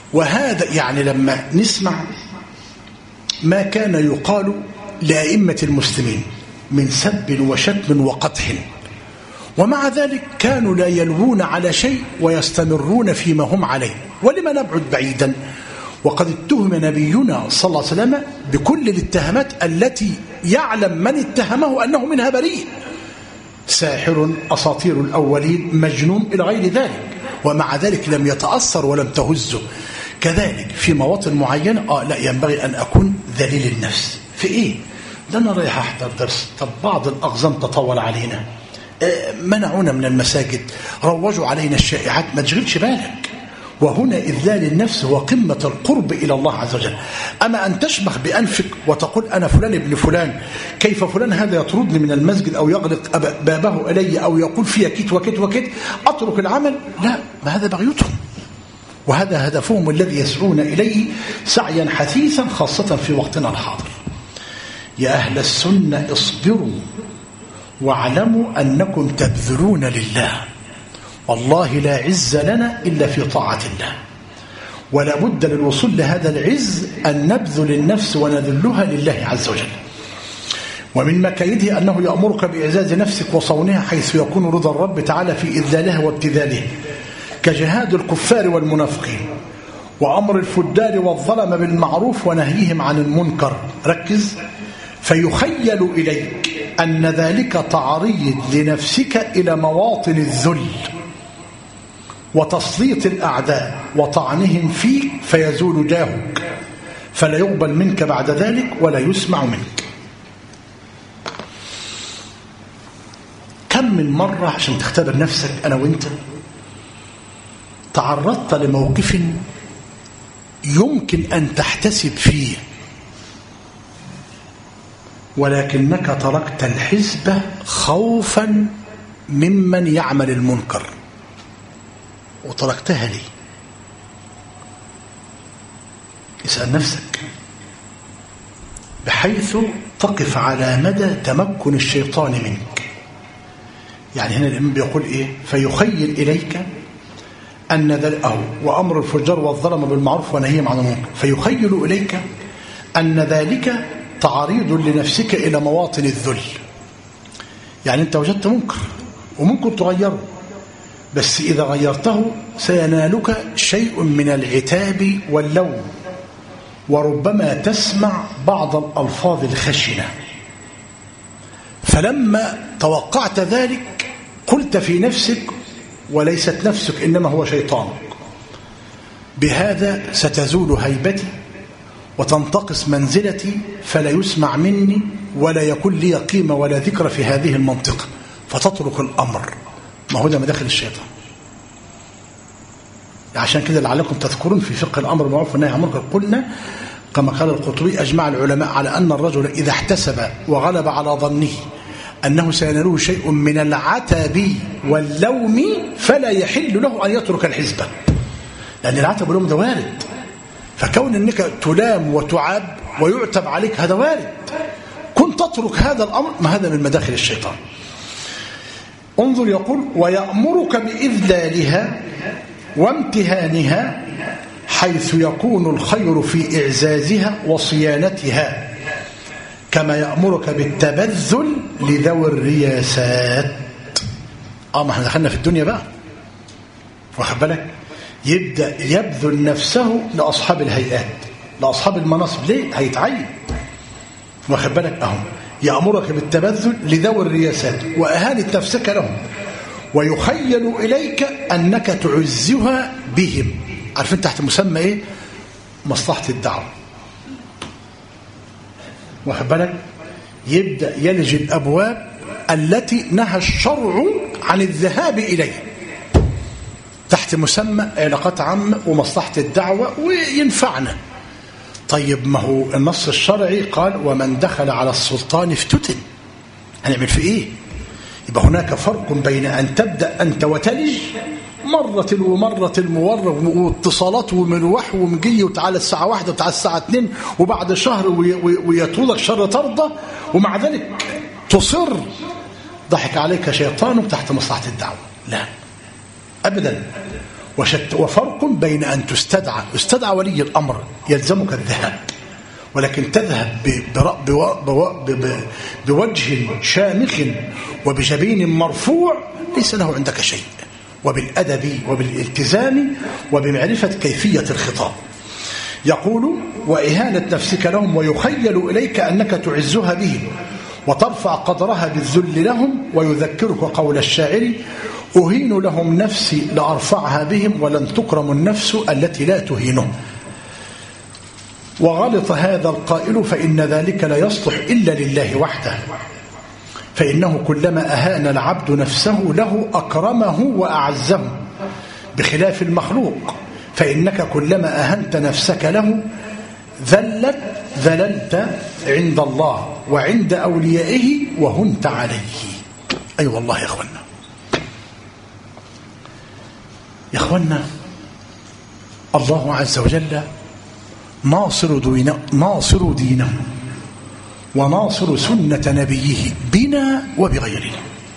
وهذا يعني لما نسمع ما كان يقال لأئمة المسلمين من سب وشتم وقدح، ومع ذلك كانوا لا يلوون على شيء ويستمرون فيما هم عليه. ولما نبعد بعيدا وقد اتهم نبينا صلى الله عليه وسلم بكل الاتهامات التي يعلم من اتهمه أنه منها بريء، ساحر، أساطير الأولين، مجنون إلى غير ذلك، ومع ذلك لم يتأثر ولم تهزه. كذلك في مواطن معينة لا ينبغي أن أكون ذليل النفس. في إيه؟ ده أنا رايح أحضر درس، طب بعض الأقزام تطول علينا، منعونا من المساجد، روجوا علينا الشائعات، ما تشغلش بالك. وهنا إذلال النفس هو قمة القرب إلى الله عز وجل. أما أن تشبخ بأنفك وتقول أنا فلان ابن فلان، كيف فلان هذا يطردني من المسجد أو يغلق بابه إلي أو يقول فيها كت وكت وكت، أترك العمل؟ لا، ما هذا بغيتهم، وهذا هدفهم الذي يسعون إليه سعيا حثيثا، خاصة في وقتنا الحاضر. يا أهل السنة اصبروا واعلموا أنكم تبذلون لله، والله لا عز لنا إلا في طاعة الله، ولا بد للوصول لهذا العز أن نبذل النفس ونذلها لله عز وجل. ومن مكايده أنه يأمرك بإعزاز نفسك وصونها حيث يكون رضا الرب تعالى في إذلالها وابتذالها، كجهاد الكفار والمنافقين، وأمر الفجار والظلم بالمعروف ونهيهم عن المنكر. ركز، فيخيل إليك أن ذلك تعريض لنفسك إلى مواطن الذل وتسليط الأعداء وطعنهم فيك، فيزول جاهك، فلا يقبل منك بعد ذلك ولا يسمع منك. كم من مرة عشان تختبر نفسك أنا وإنت تعرضت لموقف يمكن أن تحتسب فيه، ولكنك تركت الحسبة خوفا ممن يعمل المنكر، وتركتها لي. اسأل نفسك، بحيث تقف على مدى تمكن الشيطان منك. يعني هنا الإمام بيقول إيه؟ فيخيل إليك أن ذلك وأمر الفجار والظلم بالمعروف ونهيهم عن المنكر، فيخيل إليك أن ذلك تعريض لنفسك إلى مواطن الذل. يعني أنت وجدت منكر وممكن تغيره، بس إذا غيرته سينالك شيء من العتاب واللوم، وربما تسمع بعض الألفاظ الخشنة. فلما توقعت ذلك قلت في نفسك، وليست نفسك إنما هو شيطانك، بهذا ستزول هيبتي وتنتقص منزلتي، فلا يسمع مني ولا يكون لي قيمة ولا ذكر في هذه المنطقة، فتترك الأمر. ما هو ده مداخل الشيطان. عشان كده لعلكم تذكرون في فقه الأمر بالمعروف والنهي عن المنكر قلنا كما قال القرطبي أجمع العلماء على أن الرجل إذا احتسب وغلب على ظنه أنه سيناله شيء من العتب واللوم فلا يحل له أن يترك الحزبة، لأن العتب واللوم ده وارد. فكون أنك تلام وتعاب ويعتب عليك هذا وارد، كنت تترك هذا الأمر، ما هذا من مداخل الشيطان. انظر، يقول ويأمرك بإذلالها وامتهانها حيث يكون الخير في إعزازها وصيانتها، كما يأمرك بالتبذل لذوي الرياسات. ما احنا دخلنا في الدنيا بقى، واخد بالك؟ يبدأ يبذل نفسه لأصحاب الهيئات، لأصحاب المناصب. ليه؟ هيتعين، واخد بالك؟ يأمرك بالتبذل لذوي الرياسات وأهانة نفسك لهم، ويخيل إليك أنك تعزها بهم. عارفين تحت مسمى إيه؟ مصلحة الدعوة، واخد بالك؟ يبدأ يلج الأبواب التي نهى الشرع عن الذهاب إليها تحت مسمى علاقات عامة ومصلحة الدعوة وينفعنا. طيب ما هو النص الشرعي قال ومن دخل على السلطان افتتن، هنعمل في إيه؟ يبقى هناك فرق بين أن تبدأ أنت وتلج مرة ومرة المورة واتصالات ومروح ومجي وتعالى الساعة 1 وتعالى الساعة 2 وبعد شهر ويطولك شر ترضى، ومع ذلك تصر. ضحك عليك شيطانك تحت مصلحة الدعوة؟ لا أبدا. وفرق بين أن يستدعى ولي الأمر يلزمك الذهاب، ولكن تذهب بوجه شامخ وبجبين مرفوع ليس له عندك شيء، وبالأدب وبالالتزام وبمعرفة كيفية الخطاب. يقول: وإهانة نفسك لهم، ويخيل إليك أنك تعزها بهم وترفع قدرها بالذل لهم، ويذكرك قول الشاعر: أهين لهم نفسي لأرفعها بهم، ولن تكرم النفس التي لا تهينهم. وغلط هذا القائل، فإن ذلك لا يصلح إلا لله وحده، فإنه كلما أهان العبد نفسه له أكرمه وأعزه، بخلاف المخلوق، فإنك كلما أهنت نفسك له ذللت عند الله وعند أوليائه وهنت عليه. أي والله يا أخوانا، الله عز وجل ناصر دينه وناصر سنة نبيه بنا وبغيرنا.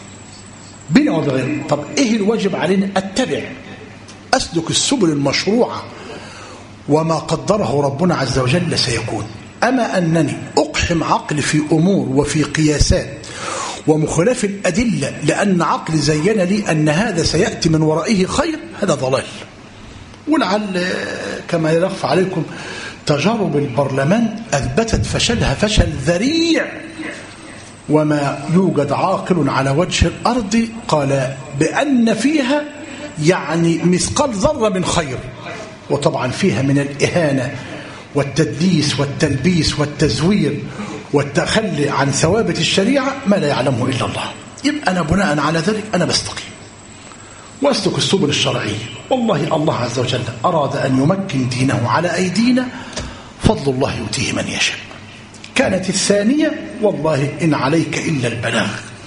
طب إيه الواجب علينا؟ أتبع، أسلك السبل المشروعة، وما قدره ربنا عز وجل سيكون. أما أنني أقحم عقلي في أمور وفي قياسات ومخالف الأدلة لأن عقلي زين لي أن هذا سيأتي من ورائه خير، هذا ضلال. ولعل كما يلف عليكم تجارب البرلمان أثبتت فشلها فشل ذريع، وما يوجد عاقل على وجه الأرض قال بأن فيها يعني مثقال ذرة من خير، وطبعا فيها من الإهانة والتدليس والتلبيس والتزوير والتخلي عن ثوابت الشريعة ما لا يعلمه إلا الله. يبقى أنا بناء على ذلك أنا بستقيم وأسلك السبل الشرعية. والله الله عز وجل أراد أن يمكن دينه على أيدينا، فضل الله يؤتيه من يشاء. كانت الثانية: والله إن عليك إلا البلاغ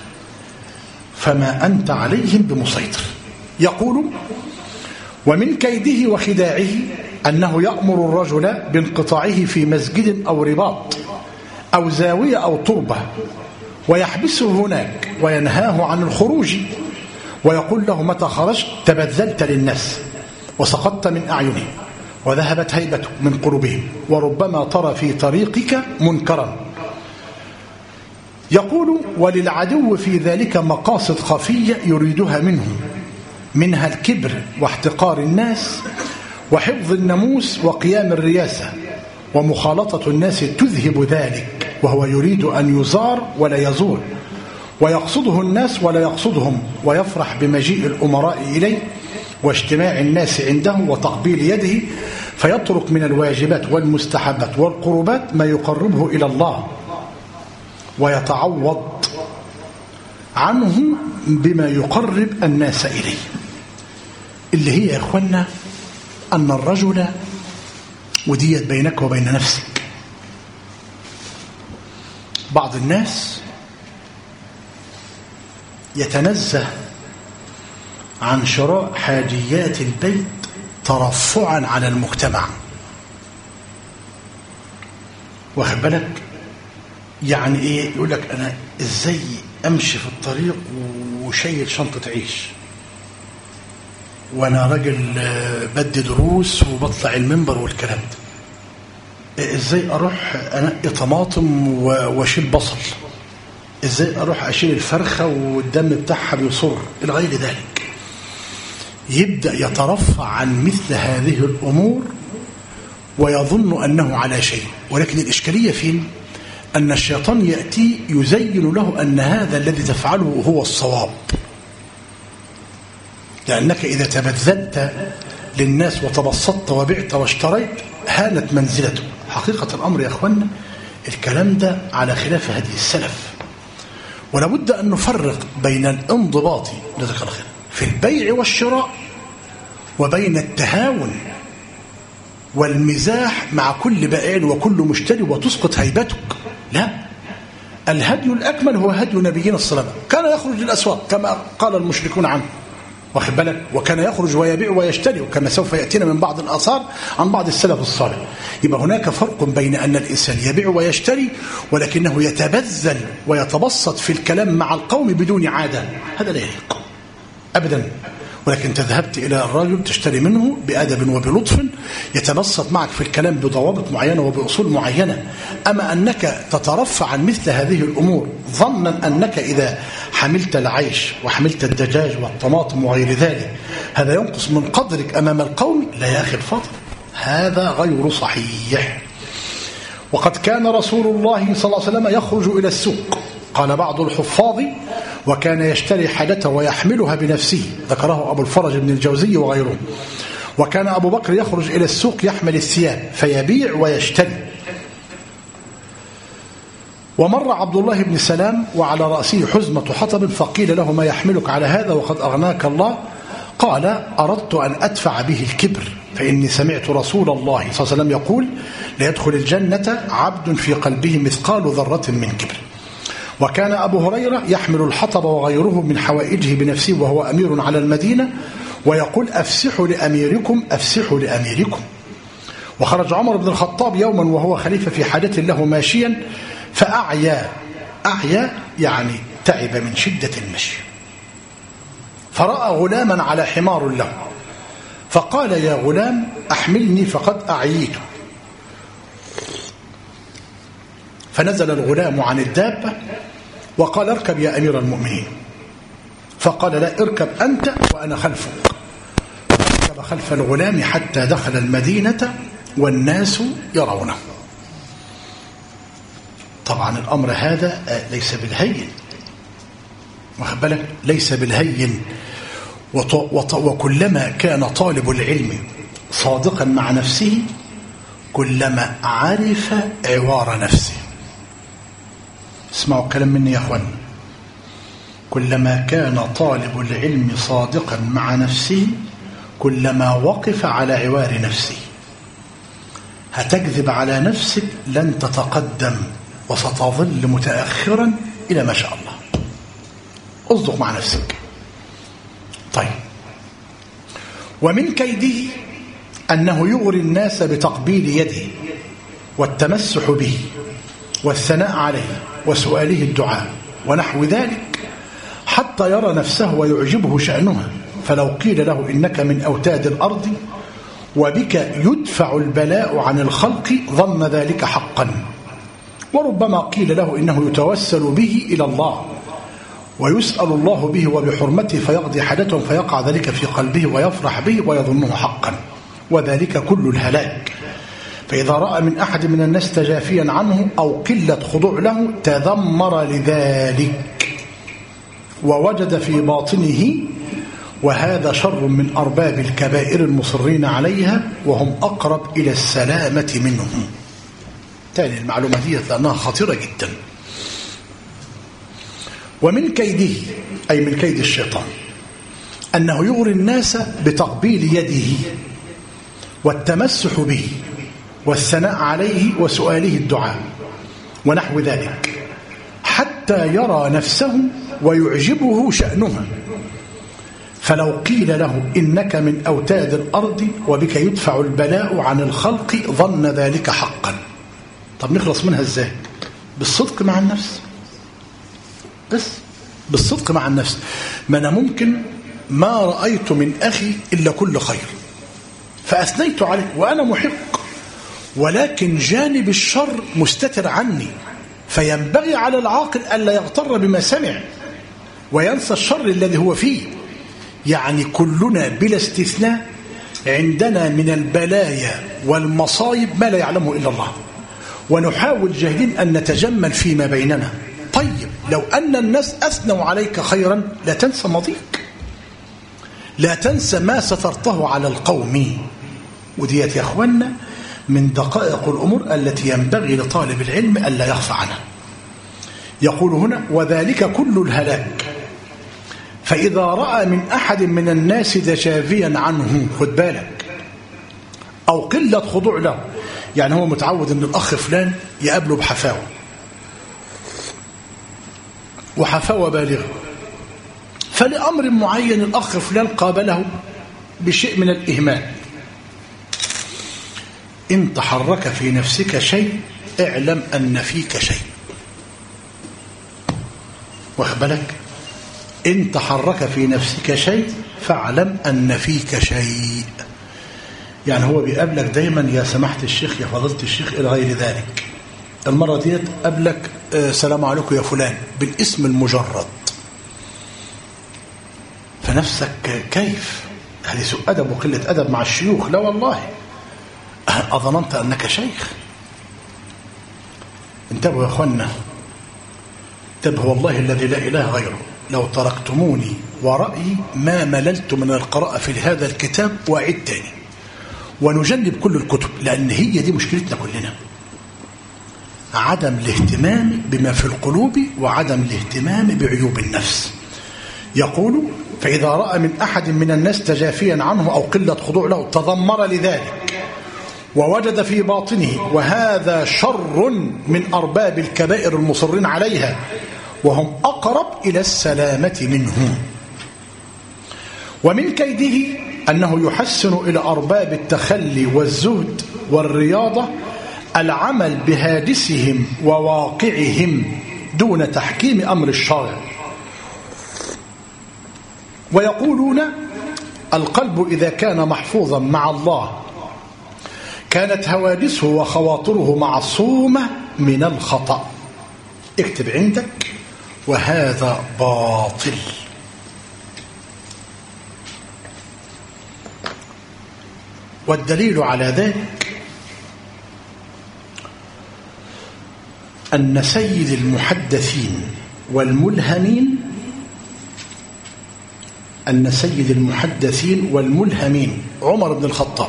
فما أنت عليهم بمسيطر. يقول: ومن كيده وخداعه أنه يأمر الرجل بانقطاعه في مسجد أو رباط أو زاوية أو تربة، ويحبسه هناك وينهاه عن الخروج، ويقول له: متى خرجت تبذلت للناس وسقطت من أعينهم وذهبت هيبتك من قلوبهم، وربما ترى في طريقك منكرا. يقول: وللعدو في ذلك مقاصد خفية يريدها منهم، منها الكبر واحتقار الناس وحفظ الناموس وقيام الرياسة، ومخالطة الناس تذهب ذلك، وهو يريد أن يزار ولا يزور، ويقصده الناس ولا يقصدهم، ويفرح بمجيء الأمراء إليه واجتماع الناس عنده وتقبيل يده، فيترك من الواجبات والمستحبات والقربات ما يقربه إلى الله، ويتعوض عنه بما يقرب الناس إليه. اللي هي يا إخوانا أن الرجل، وديت بينك وبين نفسك، بعض الناس يتنزه عن شراء حاجيات البيت ترفعا على المجتمع. واخد بالك؟ يعني ايه؟ يقول لك انا ازاي امشي في الطريق وشيل شنطة عيش، وانا راجل بدي دروس وبطلع المنبر والكلام ده. ازاي اروح انقي طماطم واشيل بصل؟ ازاي اروح اشيل الفرخة والدم بتاعها بيصر؟ الى غير ذلك. يبدأ يترفع عن مثل هذه الامور ويظن انه على شيء، ولكن الاشكالية فين؟ أن الشيطان يأتي يزين له أن هذا الذي تفعله هو الصواب، لأنك إذا تبذلت للناس وتبسطت وبعت واشتريت هانت منزلته. حقيقة الأمر يا أخوانا الكلام ده على خلاف هدي السلف، ولابد أن نفرق بين الانضباط في البيع والشراء وبين التهاون والمزاح مع كل بائع وكل مشتري وتسقط هيبتك. لا، الهدي الأكمل هو هدي نبينا الصلاة والسلام. كان يخرج للأسواق كما قال المشركون عنه، واخد بالك، وكان يخرج ويبيع ويشتري، وكما سوف يأتينا من بعض الآثار عن بعض السلف الصالح. يبقى هناك فرق بين أن الإنسان يبيع ويشتري ولكنه يتبذل ويتبسط في الكلام مع القوم بدون عادة، هذا لا يليق أبدا. ولكن أنت ذهبت إلى الرجل تشتري منه بأدب وبلطف، يتبسط معك في الكلام بضوابط معينة وبأصول معينة. أما أنك تترفع عن مثل هذه الأمور ظنا أنك إذا حملت العيش وحملت الدجاج والطماطم وغير ذلك هذا ينقص من قدرك أمام القوم، لا يا أخي الفضل، هذا غير صحيح. وقد كان رسول الله صلى الله عليه وسلم يخرج إلى السوق، قال بعض الحفاظ: وكان يشتري حاجته ويحملها بنفسه، ذكره أبو الفرج بن الجوزي وغيره. وكان أبو بكر يخرج إلى السوق يحمل الثياب فيبيع ويشتري. ومر عبد الله بن سلام وعلى رأسه حزمة حطب، فقيل له: ما يحملك على هذا وقد أغناك الله؟ قال: أردت أن أدفع به الكبر، فإني سمعت رسول الله صلى الله عليه وسلم يقول: ليدخل الجنة عبد في قلبه مثقال ذرة من كبر. وكان أبو هريرة يحمل الحطب وغيره من حوائجه بنفسه وهو أمير على المدينة، ويقول: أفسحوا لأميركم أفسحوا لأميركم. وخرج عمر بن الخطاب يوما وهو خليفة في حاجة له ماشيا، فأعيا، أعيا يعني تعب من شدة المشي، فرأى غلاما على حمار له، فقال: يا غلام أحملني فقد أعييت. فنزل الغلام عن الدابة وقال: اركب يا أمير المؤمنين. فقال: لا، اركب أنت وأنا خلفك. فركب خلف الغلام حتى دخل المدينة والناس يرونه. طبعا الأمر هذا ليس بالهين، واخد بالك، ليس بالهين. وكلما كان طالب العلم صادقا مع نفسه كلما عرف عوار نفسه. اسمعوا الكلام مني يا أخوان، كلما كان طالب العلم صادقا مع نفسه كلما وقف على عوار نفسه. هتكذب على نفسك لن تتقدم وستظل متأخرا إلى ما شاء الله. اصدق مع نفسك. طيب، ومن كيده أنه يغري الناس بتقبيل يده والتمسح به والثناء عليه وسؤاله الدعاء ونحو ذلك، حتى يرى نفسه ويعجبه شأنها. فلو قيل له: إنك من أوتاد الأرض وبك يدفع البلاء عن الخلق، ظن ذلك حقا. وربما قيل له: إنه يتوسل به إلى الله ويسأل الله به وبحرمته فيقضي حاجته، فيقع ذلك في قلبه ويفرح به ويظنه حقا، وذلك كل الهلاك. فإذا رأى من أحد من الناس تجافيا عنه أو قلة خضوع له تذمر لذلك ووجد في باطنه، وهذا شر من أرباب الكبائر المصرين عليها وهم أقرب إلى السلامة منهم. تاني المعلومة دي لأنها خطيرة جدا. ومن كيده، أي من كيد الشيطان، أنه يغري الناس بتقبيل يده والتمسح به والثناء عليه وسؤاله الدعاء ونحو ذلك، حتى يرى نفسه ويعجبه شأنها. فلو قيل له: إنك من أوتاد الأرض وبك يدفع البلاء عن الخلق، ظن ذلك حقا. طب نخلص منها ازاي؟ بالصدق مع النفس، بس بالصدق مع النفس. ما أنا ممكن ما رأيت من أخي إلا كل خير فأثنيت عليه وأنا محق، ولكن جانب الشر مستتر عني، فينبغي على العاقل ألا يغتر بما سمع وينسى الشر الذي هو فيه. يعني كلنا بلا استثناء عندنا من البلايا والمصايب ما لا يعلمه إلا الله، ونحاول جاهدين أن نتجمل فيما بيننا. طيب، لو أن الناس أثنوا عليك خيرا لا تنسى ماضيك، لا تنسى ما سترته على القوم. وديت يا أخوانا من دقائق الأمور التي ينبغي لطالب العلم ألا يخفى عنها. يقول هنا: وذلك كل الهلاك. فإذا رأى من أحد من الناس تجافيا عنه، خد بالك، أو قلة خضوع له، يعني هو متعود أن الأخ فلان يقابله بحفاوة وحفاوة بالغة، فلأمر معين الأخ فلان قابله بشيء من الإهمال. إن تحرك في نفسك شيء اعلم أن فيك شيء، واخد بالك؟ إن تحرك في نفسك شيء فاعلم أن فيك شيء. يعني هو بيقابلك دايما يا سماحة الشيخ، يا فضيلة الشيخ، إلى غير ذلك. المرة ديت قابلك سلام عليكم يا فلان بالاسم المجرد، فنفسك كيف؟ هذه سوء أدب وقلة أدب مع الشيوخ. لا والله، أظننت أنك شيخ. انتبهوا يا أخوانا، انتبهوا والله الذي لا إله غيره، لو تركتموني ورأيي ما مللت من القراءة في هذا الكتاب وأعيد تاني ونجنب كل الكتب، لأن هي دي مشكلتنا كلنا، عدم الاهتمام بما في القلوب وعدم الاهتمام بعيوب النفس. يقول: فإذا رأى من أحد من الناس تجافيا عنه أو قلة خضوع له تذمر لذلك ووجد في باطنه، وهذا شر من أرباب الكبائر المصرين عليها وهم أقرب إلى السلامة منه. ومن كيده أنه يحسن إلى أرباب التخلي والزهد والرياضة العمل بهادسهم وواقعهم دون تحكيم أمر الشرع. ويقولون: القلب إذا كان محفوظا مع الله كانت هوادسه وخواطره معصومة من الخطأ. اكتب عندك: وهذا باطل. والدليل على ذلك أن سيد المحدثين والملهمين عمر بن الخطاب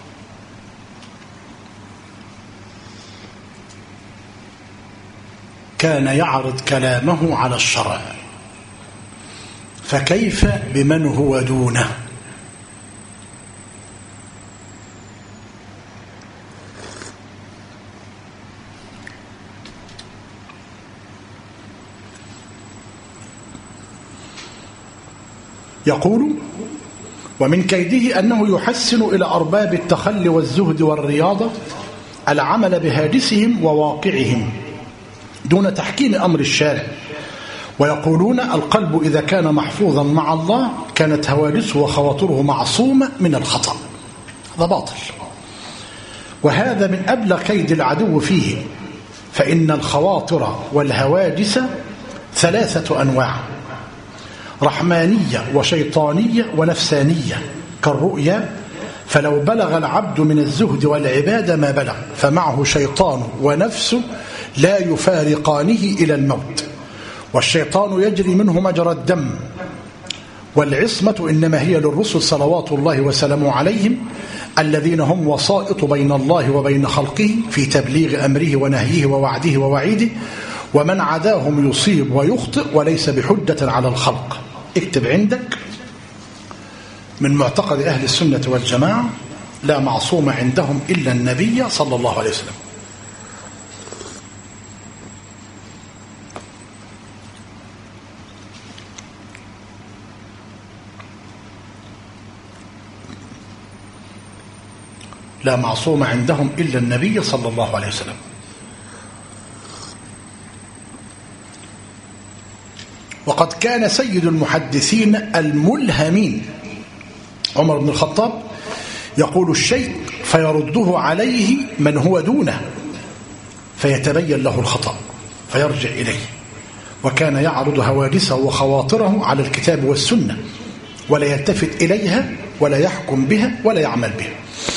كان يعرض كلامه على الشرع، فكيف بمن هو دونه؟ يقول: ومن كيده أنه يحسن إلى أرباب التخلي والزهد والرياضة العمل بهادسهم وواقعهم دون تحكيم أمر الشارع. ويقولون: القلب إذا كان محفوظا مع الله كانت هوادسه وخواطره معصومة من الخطأ. هذا باطل، وهذا من أبلغ كيد العدو فيه، فإن الخواطر والهواجس 3 أنواع: رحمانية وشيطانية ونفسانية، كالرؤيا، فلو بلغ العبد من الزهد والعبادة ما بلغ، فمعه شيطان ونفسه لا يفارقانه إلى الموت، والشيطان يجري منه مجرى الدم، والعصمة إنما هي للرسل صلوات الله وسلامه عليهم، الذين هم وسائط بين الله وبين خلقه في تبليغ أمره ونهيه ووعده ووعيده، ومن عداهم يصيب ويخطئ وليس بحجة على الخلق. اكتب عندك: من معتقد أهل السنة والجماعة لا معصوم عندهم إلا النبي صلى الله عليه وسلم. لا معصوم عندهم إلا النبي صلى الله عليه وسلم. وقد كان سيد المحدثين الملهمين عمر بن الخطاب يقول الشيء فيرده عليه من هو دونه فيتبين له الخطأ فيرجع إليه، وكان يعرض هوادسه وخواطره على الكتاب والسنة ولا يلتفت إليها ولا يحكم بها ولا يعمل بها.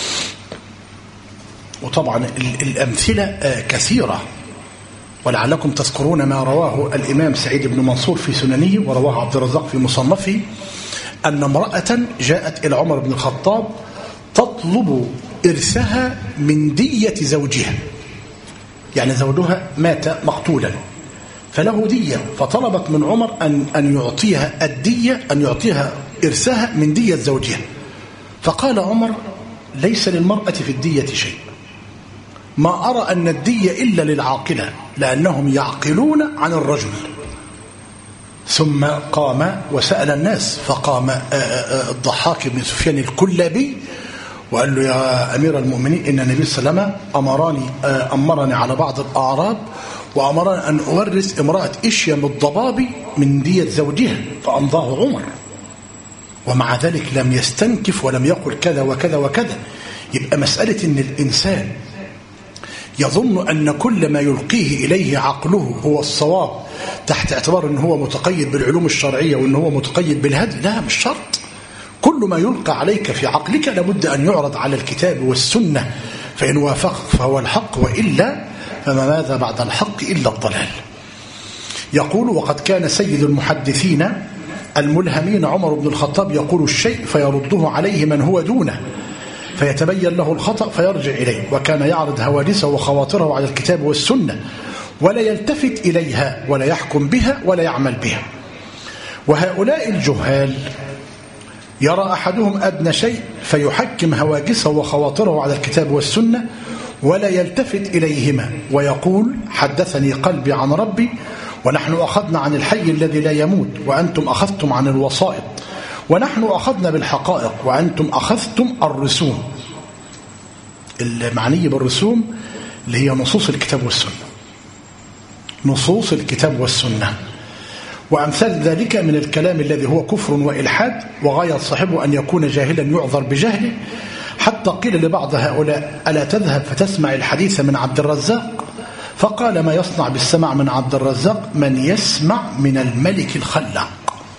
وطبعا الأمثلة كثيرة، ولعلكم تذكرون ما رواه الإمام سعيد بن منصور في سننه ورواه عبد الرزاق في مصنفه أن امرأة جاءت إلى عمر بن الخطاب تطلب إرثها من دية زوجها، يعني زوجها مات مقتولا فله دية، فطلبت من عمر أن يعطيها الدية، أن يعطيها إرثها من دية زوجها. فقال عمر: ليس للمرأة في الدية شيء، ما أرى أن الدية إلا للعاقلة لأنهم يعقلون عن الرجل. ثم قام وسأل الناس، فقام الضحاك بن سفيان الكلابي وقال له: يا أمير المؤمنين، إن النبي صلى الله عليه وسلم أمرني على بعض الأعراب وأمرني أن أورث امرأة إشيم الضبابي من دية زوجها، فأمضاه عمر. ومع ذلك لم يستنكف ولم يقل كذا وكذا وكذا. يبقى مسألة إن الإنسان يظن أن كل ما يلقيه إليه عقله هو الصواب تحت اعتبار أنه هو متقيد بالعلوم الشرعية وأنه هو متقيد بالهدي، لا، مش شرط. كل ما يلقى عليك في عقلك لابد أن يعرض على الكتاب والسنة، فإن وافق فهو الحق، وإلا فما ماذا بعد الحق إلا الضلال. يقول: وقد كان سيد المحدثين الملهمين عمر بن الخطاب يقول الشيء فيرده عليه من هو دونه فيتبين له الخطأ فيرجع إليه، وكان يعرض هوادثه وخواطره على الكتاب والسنة ولا يلتفت إليها ولا يحكم بها ولا يعمل بها. وهؤلاء الجهال يرى أحدهم أدنى شيء فيحكم هواجسه وخواطره على الكتاب والسنة ولا يلتفت إليهما ويقول: حدثني قلبي عن ربي، ونحن أخذنا عن الحي الذي لا يموت وأنتم أخذتم عن الوسائط، ونحن أخذنا بالحقائق وأنتم أخذتم الرسوم. المعني بالرسوم اللي هي نصوص الكتاب والسنة، نصوص الكتاب والسنة. وأمثال ذلك من الكلام الذي هو كفر وإلحاد، وغاية صاحبه أن يكون جاهلا يعذر بجهله، حتى قيل لبعض هؤلاء: ألا تذهب فتسمع الحديث من عبد الرزاق؟ فقال: ما يصنع بالسمع من عبد الرزاق من يسمع من الملك الخلاق.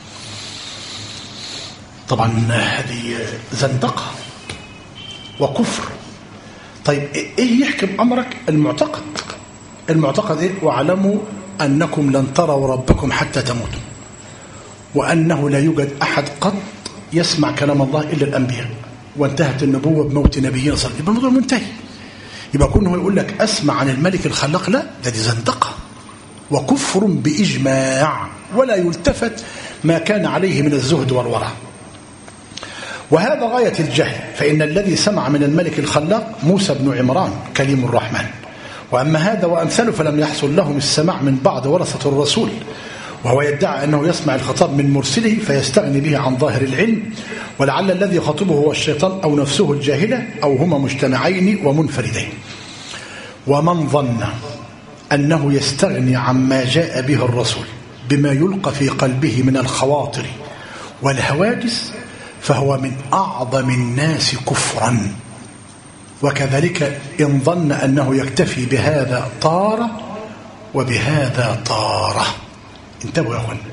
طبعا هذه زندقة وكفر. طيب إيه يحكم أمرك؟ المعتقد. المعتقد إيه؟ واعلموا أنكم لن تروا ربكم حتى تموتوا، وأنه لا يوجد أحد قط يسمع كلام الله إلا الأنبياء، وانتهت النبوة بموت نبينا صلى الله عليه وسلم. يبقى الموضوع منتهي. يبقى كونه يقول لك أسمع عن الملك الخلاق، لا، ده دي زندقة وكفر بإجماع، ولا يلتفت ما كان عليه من الزهد والورع. وهذا غاية الجهل، فإن الذي سمع من الملك الخلاق موسى بن عمران كليم الرحمن، وأما هذا وأمثاله فلم يحصل لهم السماع من بعد ورثة الرسول، وهو يدعي أنه يسمع الخطاب من مرسله فيستغني به عن ظاهر العلم، ولعل الذي خطبه هو الشيطان أو نفسه الجاهلة أو هما مجتمعين ومنفردين. ومن ظن أنه يستغني عما جاء به الرسول بما يلقى في قلبه من الخواطر والهواجس فهو من أعظم الناس كفرا. وكذلك إن ظن أنه يكتفي بهذا طارة وبهذا طارة. انتبهوا يا أخوانا،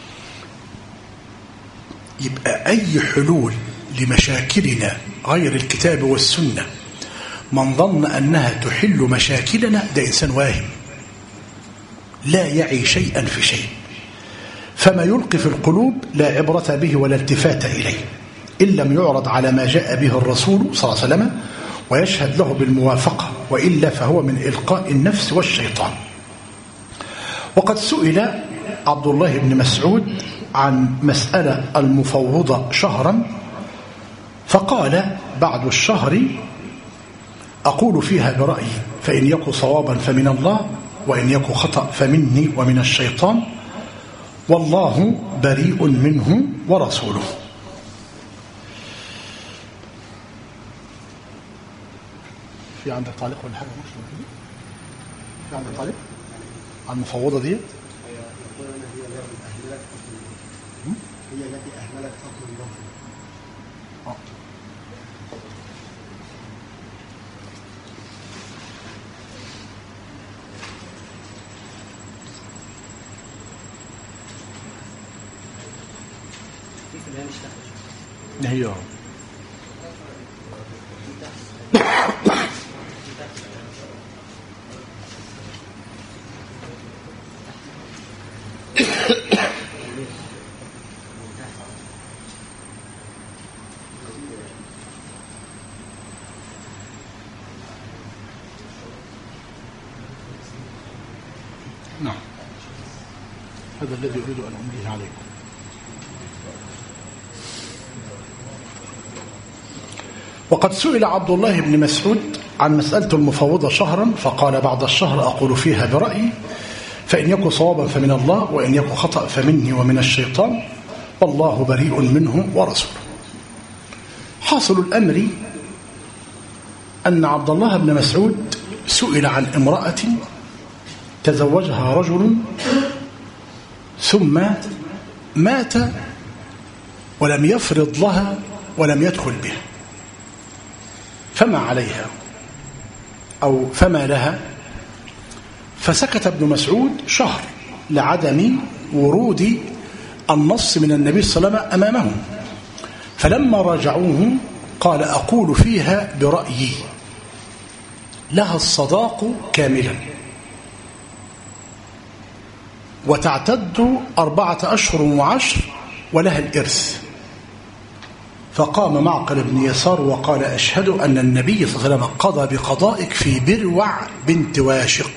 يبقى أي حلول لمشاكلنا غير الكتاب والسنة من ظن أنها تحل مشاكلنا ده إنسان واهم لا يعي شيئا في شيء، فما يلقي في القلوب لا عبرة به ولا التفات إليه إن لم يعرض على ما جاء به الرسول صلى الله عليه وسلم ويشهد له بالموافقة، وإلا فهو من إلقاء النفس والشيطان. وقد سئل عبد الله بن مسعود عن مسألة المفوضة شهرا، فقال: بعد الشهر أقول فيها برأيي، فإن يكن صوابا فمن الله، وإن يكن خطأ فمني ومن الشيطان، والله بريء منه ورسوله. في عندك تعليق ولا حاجة؟ في عندك تعليق عن المفوضة دي؟ هي التي أهملت فضل الله. هي نعم، هذا الذي أريد أن أمليه عليكم. وقد سئل عبد الله بن مسعود عن مسألة المفوضة شهرا، فقال: بعد الشهر أقول فيها برأيي، فإن يكن صوابا فمن الله، وإن يكن خطأ فمني ومن الشيطان، والله بريء منه ورسوله. حاصل الأمر أن عبد الله بن مسعود سئل عن امرأة تزوجها رجل ثم مات ولم يفرض لها ولم يدخل بها، فما عليها أو فما لها؟ فسكت ابن مسعود شهر لعدم ورود النص من النبي صلى الله عليه وسلم أمامهم، فلما راجعوه قال: أقول فيها برأيي، لها الصداق كاملا وتعتد 4 أشهر و10 ولها الإرث. فقام معقل بن يسار وقال: أشهد أن النبي صلى الله عليه وسلم قضى بقضائك في بروع بنت واشق.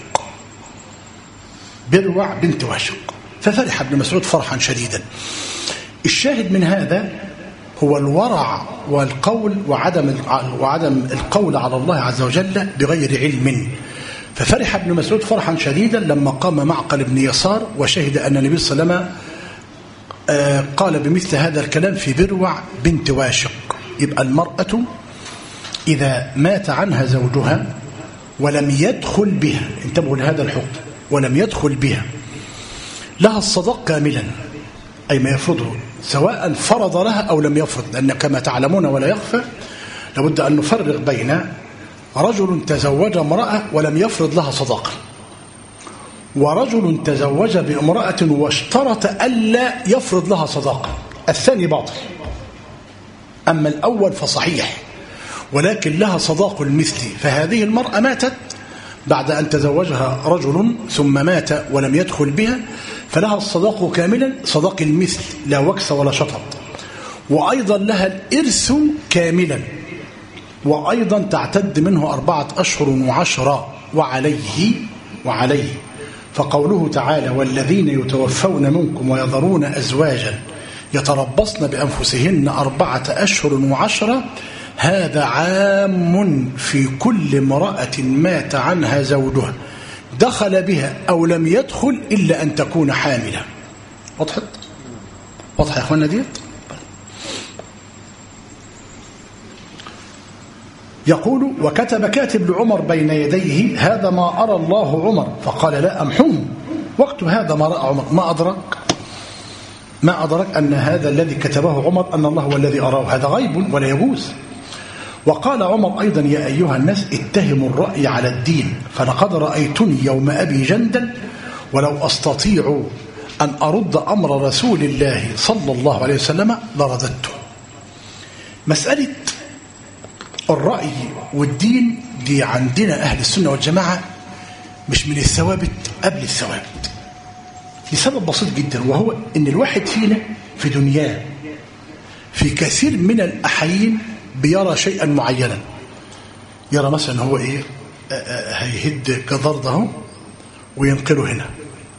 بروع بنت واشق. ففرح ابن مسعود فرحا شديدا. الشاهد من هذا هو الورع والقول وعدم القول على الله عز وجل بغير علم. ففرح ابن مسعود فرحا شديدا لما قام معقل بن يسار وشهد أن النبي صلى الله عليه وسلم قال بمثل هذا الكلام في بروع بنت واشق. يبقى المرأة إذا مات عنها زوجها ولم يدخل بها، انتبهوا لهذا الحكم، ولم يدخل بها، لها الصداق كاملا، أي ما يفرضه، سواء فرض لها أو لم يفرض، لأن كما تعلمون ولا يخفى لابد أن نفرق بين رجل تزوج امرأة ولم يفرض لها صداقة، ورجل تزوج بامرأة واشترط ألا يفرض لها صداقة. الثاني باطل، أما الأول فصحيح، ولكن لها صداق المثل. فهذه المرأة ماتت بعد أن تزوجها رجل ثم مات ولم يدخل بها، فلها الصداق كاملا، صداق المثل، لا وكس ولا شطط. وأيضا لها الإرث كاملا، وأيضا تعتد منه 4 أشهر و10 وعليه. فقوله تعالى: والذين يتوفون منكم ويذرون أزواجا يتربصن بأنفسهن 4 أشهر و10، هذا عام في كل امرأة مات عنها زوجها دخل بها أو لم يدخل إلا أن تكون حاملة. وضحت؟ واضحة يا أخوانا ديت؟ يقول: وكتب كاتب لعمر بين يديه: هذا ما أرى الله عمر، فقال: لا أمحوه. وقت هذا ما رأى عمر، ما أدرك أن هذا الذي كتبه عمر أن الله هو الذي أراه، هذا غيب ولا يجوز. وقال عمر أيضا: يا أيها الناس اتهموا الرأي على الدين، فلقد رأيتني يوم أبي جندل ولو أستطيع أن أرد أمر رسول الله صلى الله عليه وسلم لرددته. مسألة الرأي والدين دي عندنا أهل السنة والجماعة مش من الثوابت قبل الثوابت، لسبب بسيط جدا، وهو أن الواحد فينا في دنياه في كثير من الأحيان بيرى شيئا معينا، يرى مثلا هو إيه، هيهد جدار ده وينقله هنا،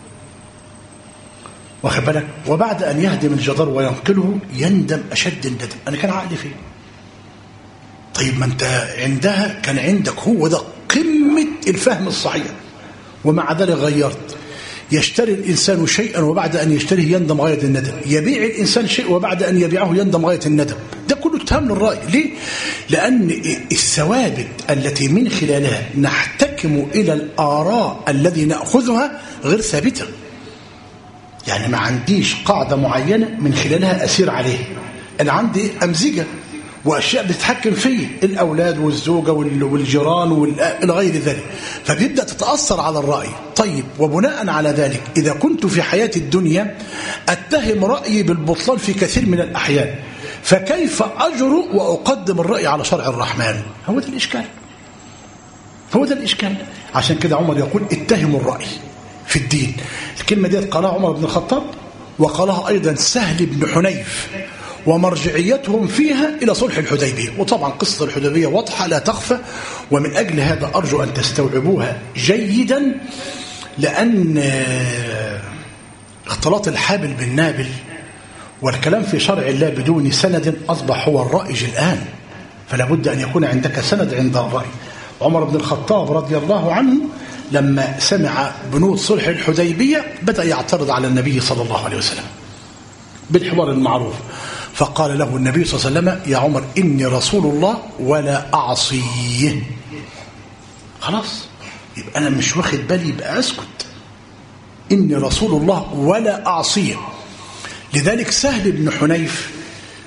واخد بالك، وبعد أن يهدم الجدار وينقله يندم أشد الندم، أنا كان عقلي فين؟ طيب ما أنت عندها كان عندك هو ده قمة الفهم الصحيح، ومع ذلك غيرت. يشتري الإنسان شيئا وبعد أن يشتريه يندم غاية الندم، يبيع الإنسان شيء وبعد أن يبيعه يندم غاية الندم. ده كله اتهام للرأي. ليه؟ لأن الثوابت التي من خلالها نحتكم إلى الآراء الذي نأخذها غير ثابتة. يعني ما عنديش قاعدة معينة من خلالها أسير عليه، أنا عندي أمزجة وأشياء بتتحكم فيه، الأولاد والزوجة والجيران والى غير ذلك، فبيبدأ تتأثر على الرأي. طيب، وبناء على ذلك إذا كنت في حياة الدنيا أتهم رأيي بالبطلان في كثير من الأحيان، فكيف أجرؤ وأقدم الرأي على شرع الرحمن؟ هو ده الإشكال. عشان كده عمر يقول: اتهموا الرأي في الدين. الكلمة دي قالها عمر بن الخطاب، وقالها أيضا سهل بن حنيف، ومرجعيتهم فيها إلى صلح الحديبية. وطبعا قصة الحديبية واضحة لا تخفى، ومن أجل هذا أرجو أن تستوعبوها جيدا، لأن اختلاط الحابل بالنابل والكلام في شرع الله بدون سند أصبح هو الرائج الآن، فلا بد أن يكون عندك سند عند الرأي. عمر بن الخطاب رضي الله عنه لما سمع بنود صلح الحديبية بدأ يعترض على النبي صلى الله عليه وسلم بالحوار المعروف، فقال له النبي صلى الله عليه وسلم: يا عمر إني رسول الله ولا أعصيه. خلاص، يبقى أنا مش واخد بالي، يبقى أسكت. إني رسول الله ولا أعصيه. لذلك سهل بن حنيف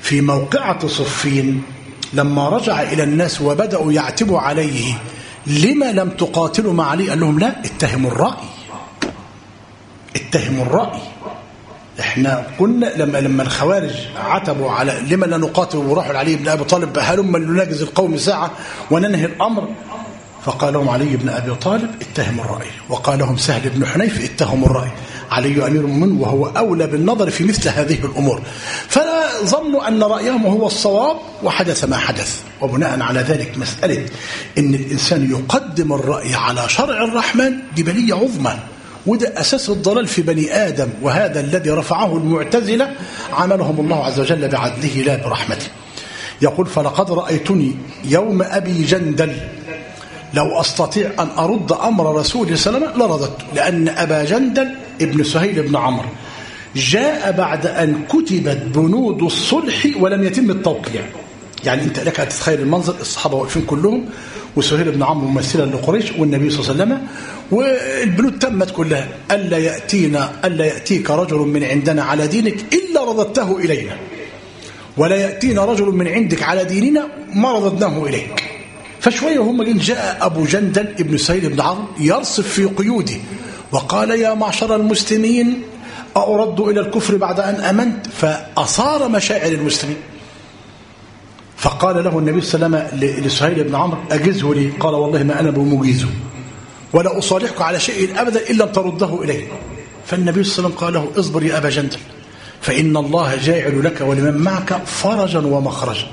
في موقعة صفين لما رجع إلى الناس وبدأوا يعتبوا عليه لما لم تقاتلوا مع علي؟ قال لهم لا، اتهموا الرأي، اتهموا الرأي. احنا كنا لما الخوارج عتبوا على لما لا نقاتل وراحوا لعلي بن أبي طالب هلما نناجز القوم ساعة وننهي الأمر، فقال لهم علي بن أبي طالب اتهموا الرأي، وقال لهم سهل بن حنيف اتهموا الرأي، علي أمير المؤمنين وهو أولى بالنظر في مثل هذه الأمور. فلا ظنوا أن رأيهم هو الصواب وحدث ما حدث. وبناء على ذلك مسألة أن الإنسان يقدم الرأي على شرع الرحمن دي بلية عظمى، وده أساس الضلال في بني آدم، وهذا الذي رفعه المعتزلة عملهم الله عز وجل بعدله لا برحمته. يقول فلقد رأيتني يوم أبي جندل لو أستطيع أن أرد أمر رسول الله صلى الله عليه وسلم لرددته، لأن أبا جندل ابن سهيل بن عمرو جاء بعد أن كتبت بنود الصلح ولم يتم التوقيع. يعني أنت لك أن تتخيل المنظر، الصحابة واقفين كلهم وسهيل بن عمرو ممثلا لقريش والنبي صلى الله عليه وسلم، والبنود تمت كلها، ألا يأتيك رجل من عندنا على دينك إلا رددته إلينا، ولا يأتينا رجل من عندك على ديننا ما رددناه إليك. فشوية هم جاء أبو جندل ابن سهيل بن عمرو يرصف في قيوده وقال يا معشر المسلمين أرد إلى الكفر بعد أن أمنت، فأصار مشاعر المسلمين. فقال له النبي صلى الله عليه وسلم لسهيل بن عمرو أجزه لي، قال والله ما أنا بمجيزه ولا أصالحك على شيء أبدا إلا أن ترده إليه. فالنبي صلى الله عليه وسلم قال له اصبر يا أبا جندل فإن الله جاعل لك ولمن معك فرجا ومخرجا.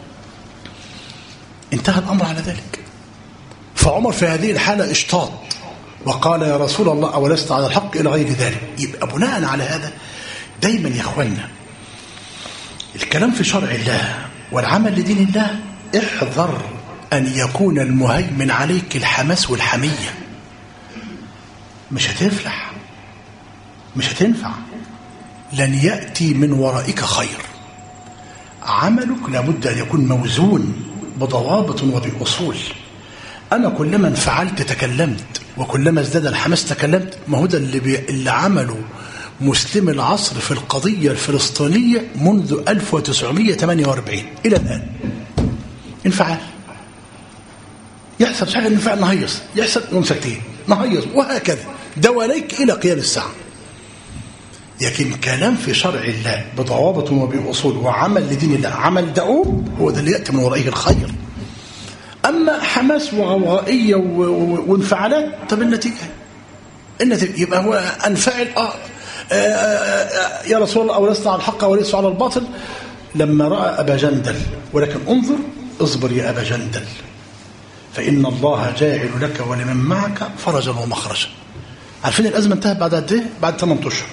انتهى الأمر على ذلك. فعمر في هذه الحالة اشتاط وقال يا رسول الله أولست على الحق إلى غير ذلك. يبقى بناء على هذا دايما يا أخوانا الكلام في شرع الله والعمل لدين الله، احذر أن يكون المهيمن عليك الحماس والحمية. مش هتفلح، مش هتنفع، لن يأتي من ورائك خير. عملك لابد أن يكون موزون بضوابط وبأصول. أنا كلما انفعلت تكلمت وكلما ازداد الحماس تكلمت. ما هو ده اللي عمله مسلم العصر في القضية الفلسطينية منذ 1948 إلى الآن. انفعال يحصل حاجة، انفعال نهيص، يحصل ممسكتين نهيص، وهكذا دواليك إلى قيام الساعة. لكن كلام في شرع الله بضوابط وبأصول وعمل لدين الله، عمل دؤوب، هو ده اللي يأتي من ورائه الخير. أما حماس وغوغائية وانفعالات، طب النتيجة يبقى هو أنفعل يا رسول الله أولست على الحق وليس على الباطل لما رأى أبا جندل. ولكن انظر، اصبر يا أبا جندل فإن الله جاعل لك ولمن معك فرجا ومخرجا. عارفين الأزمة انتهت بعد قد ايه؟ بعد 8 أشهر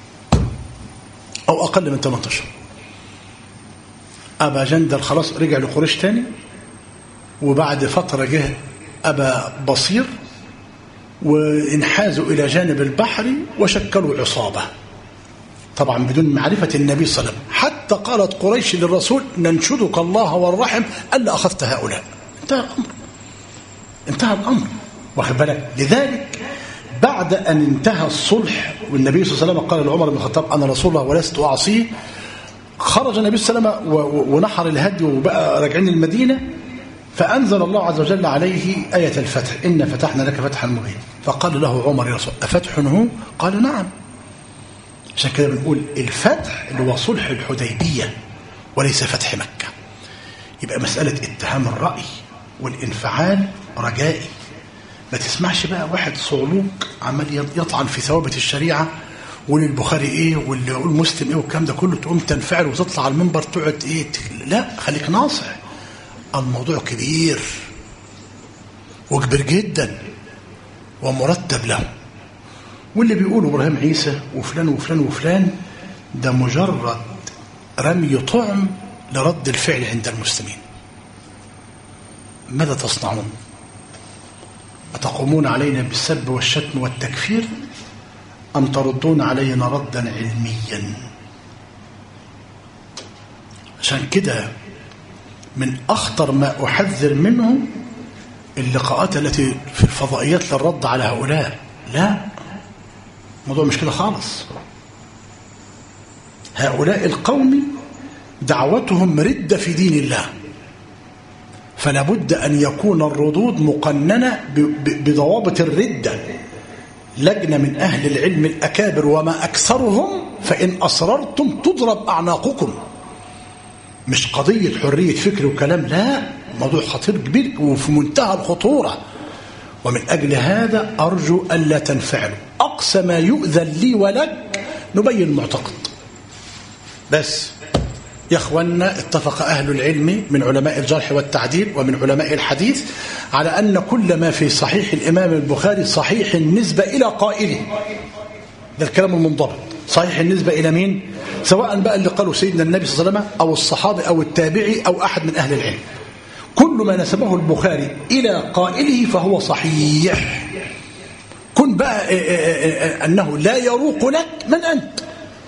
أو أقل من 8 أشهر. أبا جندل خلاص رجع لقريش تاني، وبعد فترة جه أبا بصير وانحازوا إلى جانب البحر وشكلوا عصابة، طبعا بدون معرفة النبي صلى الله عليه وسلم. حتى قالت قريش للرسول ننشدك الله والرحم ألا أخذت هؤلاء. انتهى الأمر واخد بالك. لذلك بعد أن انتهى الصلح والنبي صلى الله عليه وسلم قال لعمر بن الخطاب أنا رسول الله ولست أعصيه، خرج النبي صلى الله عليه وسلم ونحر الهدي وبقى راجعين المدينة، فأنزل الله عز وجل عليه آية الفتح إن فتحنا لك فتحا مبينا. فقال له عمر يا رسول أفتح هو؟ قال نعم. عشان كده بنقول الفتح اللي هو صلح الحديبية وليس فتح مكة. يبقى مسألة اتهام الرأي والانفعال رجائي. ما تسمعش بقى واحد صعلوك عمال يطعن في ثوابت الشريعة وللبخاري ايه واللي يقول مسلم ايه والكلام ده كله، تقوم تنفعل وتطلع على المنبر تقعد ايه. لا، خليك ناصح. الموضوع كبير وكبير جدا ومرتب له. واللي بيقولوا ابراهيم عيسى وفلان وفلان وفلان ده مجرد رمي طعم لرد الفعل عند المسلمين. ماذا تصنعون؟ أتقومون علينا بالسب والشتم والتكفير أم تردون علينا ردا علميا؟ عشان كده من أخطر ما أحذر منه اللقاءات التي في الفضائيات للرد على هؤلاء. لا، الموضوع مش كده خالص. هؤلاء القوم دعوتهم ردة في دين الله، فلا بد أن يكون الردود مقننة بضوابط الردة. لجنة من أهل العلم الأكابر وما أكثرهم، فإن أصررتم تضرب أعناقكم. مش قضية حرية فكر وكلام، لا، موضوع خطير كبير وفي منتهى الخطورة. ومن أجل هذا أرجو ألا تنفعلوا. أقصى ما يؤذن لي ولك نبين المعتقد بس. يا أخوانا، اتفق أهل العلم من علماء الجرح والتعديل ومن علماء الحديث على أن كل ما في صحيح الإمام البخاري صحيح النسبة إلى قائله. ده الكلام المنضبط. صحيح النسبة إلى مين؟ سواء بقى اللي قالوا سيدنا النبي صلى الله عليه وسلم أو الصحابي أو التابعي أو أحد من أهل العلم. كل ما نسبه البخاري إلى قائله فهو صحيح. كن بقى أنه لا يروق لك، من أنت؟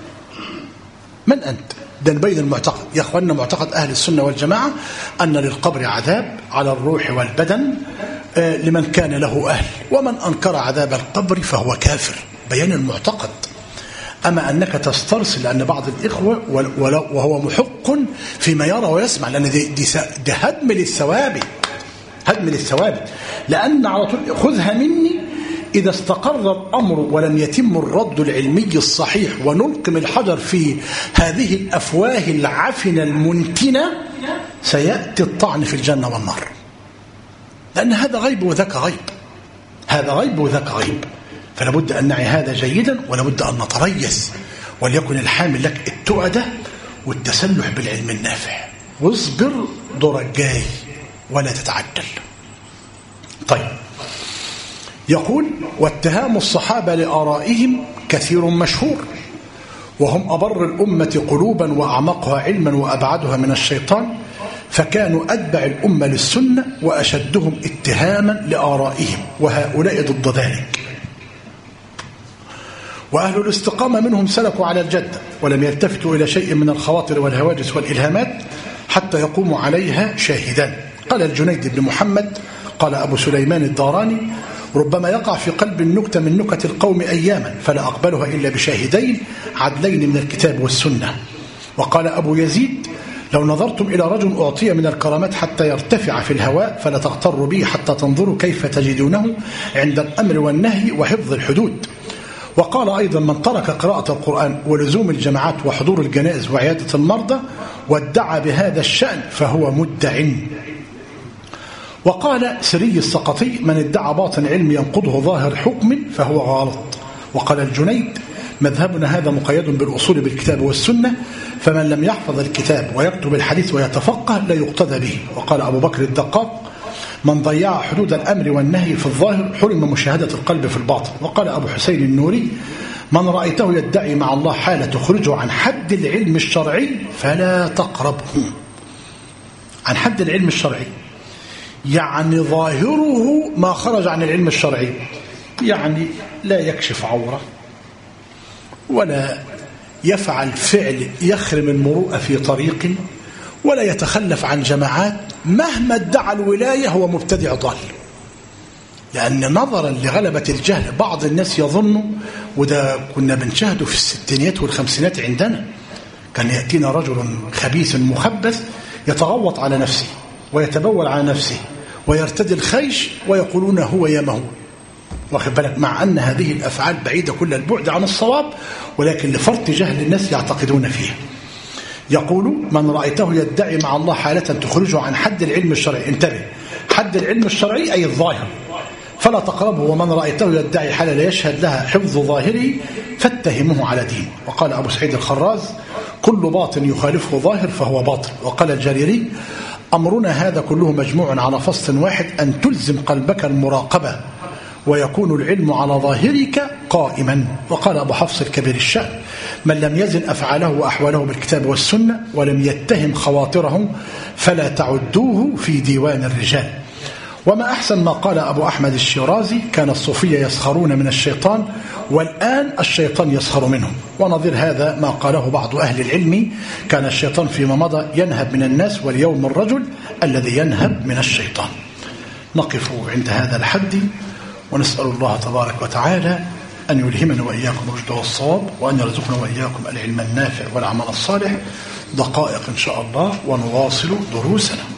من أنت؟ ده نبين المعتقد. يا أخوانا، معتقد أهل السنة والجماعة أن للقبر عذاب على الروح والبدن لمن كان له أهل، ومن أنكر عذاب القبر فهو كافر. بيان المعتقد. أما أنك تسترسل، لأن بعض الإخوة وهو محق فيما يرى ويسمع، لأن دي هدم للثوابت، هدم للثوابت. لأن على طول خذها مني، إذا استقر الأمر ولم يتم الرد العلمي الصحيح ونلقم الحجر في هذه الأفواه العفنة المنتنة، سيأتي الطعن في الجنة والنار. لأن هذا غيب وذاك غيب، هذا غيب وذاك غيب. فلا بد أن نعي هذا جيدا، ولا بد أن نتريث، وليكن الحامل لك التؤدة والتسلح بالعلم النافع. واصبر دور الجاي ولا تتعجل. طيب، يقول: واتهام الصحابة لآرائهم كثير مشهور، وهم أبر الأمة قلوبا وأعمقها علما وأبعدها من الشيطان، فكانوا أتبع الأمة للسنة وأشدهم اتهاما لآرائهم، وهؤلاء ضد ذلك. وأهل الاستقامة منهم سلكوا على الجدة، ولم يلتفتوا إلى شيء من الخواطر والهواجس والإلهامات حتى يقوموا عليها شاهدان. قال الجنيد بن محمد، قال أبو سليمان الداراني: ربما يقع في قلب النكتة من نكت القوم أياما، فلا أقبلها إلا بشاهدين عدلين من الكتاب والسنة. وقال أبو يزيد: لو نظرتم إلى رجل أعطي من الكرامات حتى يرتفع في الهواء فلا تغتروا به حتى تنظروا كيف تجدونه عند الأمر والنهي وحفظ الحدود. وقال أيضا: من ترك قراءة القرآن ولزوم الجماعات وحضور الجنائز وعيادة المرضى وادعى بهذا الشأن فهو مدع. وقال سري السقطي: من ادعى باطن علم ينقضه ظاهر حكم فهو غلط. وقال الجنيد: مذهبنا هذا مقيد بالأصول بالكتاب والسنة، فمن لم يحفظ الكتاب ويكتب الحديث ويتفقه لا يقتدى به. وقال أبو بكر الدقاق: من ضيع حدود الأمر والنهي في الظاهر حرم مشاهدة القلب في الباطن. وقال أبو حسين النوري: من رأيته يدعي مع الله حالة تخرجه عن حد العلم الشرعي فلا تقربه. عن حد العلم الشرعي يعني ظاهره ما خرج عن العلم الشرعي، يعني لا يكشف عورة ولا يفعل فعل يخرم المروءة في طريق، ولا يتخلف عن جماعات. مهما ادعى الولاية هو مبتدع ضال. لأن نظرا لغلبة الجهل بعض الناس يظن، وده كنا بنشاهده في الستينيات والخمسينات عندنا، كان يأتينا رجل خبيث مخبث يتغوط على نفسه ويتبول على نفسه ويرتدي الخيش ويقولون هو يا مهول. واخد بالك؟ مع أن هذه الأفعال بعيدة كل البعد عن الصواب، ولكن لفرط جهل الناس يعتقدون فيها. يقول: من رأيته يدعي مع الله حالة تخرجه عن حد العلم الشرعي، انتبه، حد العلم الشرعي أي الظاهر، فلا تقربه. ومن رأيته يدعي حالة لا يشهد لها حفظ ظاهره فاتهمه على دين. وقال أبو سعيد الخراز: كل باطن يخالفه ظاهر فهو باطل. وقال الجريري: أمرنا هذا كله مجموع على فصل واحد، أن تلزم قلبك المراقبة ويكون العلم على ظاهرك قائما. وقال أبو حفص الكبير الشأن: من لم يزن أفعاله وأحواله بالكتاب والسنة ولم يتهم خواطره فلا تعدوه في ديوان الرجال. وما أحسن ما قال أبو أحمد الشيرازي: كان الصوفية يسخرون من الشيطان والآن الشيطان يسخر منهم. ونظير هذا ما قاله بعض أهل العلم: كان الشيطان فيما مضى ينهب من الناس، واليوم الرجل الذي ينهب من الشيطان. نقف عند هذا الحد، ونسأل الله تبارك وتعالى أن يلهمنا وإياكم الرشد والصواب، وأن يرزقنا وإياكم العلم النافع والعمل الصالح. دقائق إن شاء الله ونواصل دروسنا.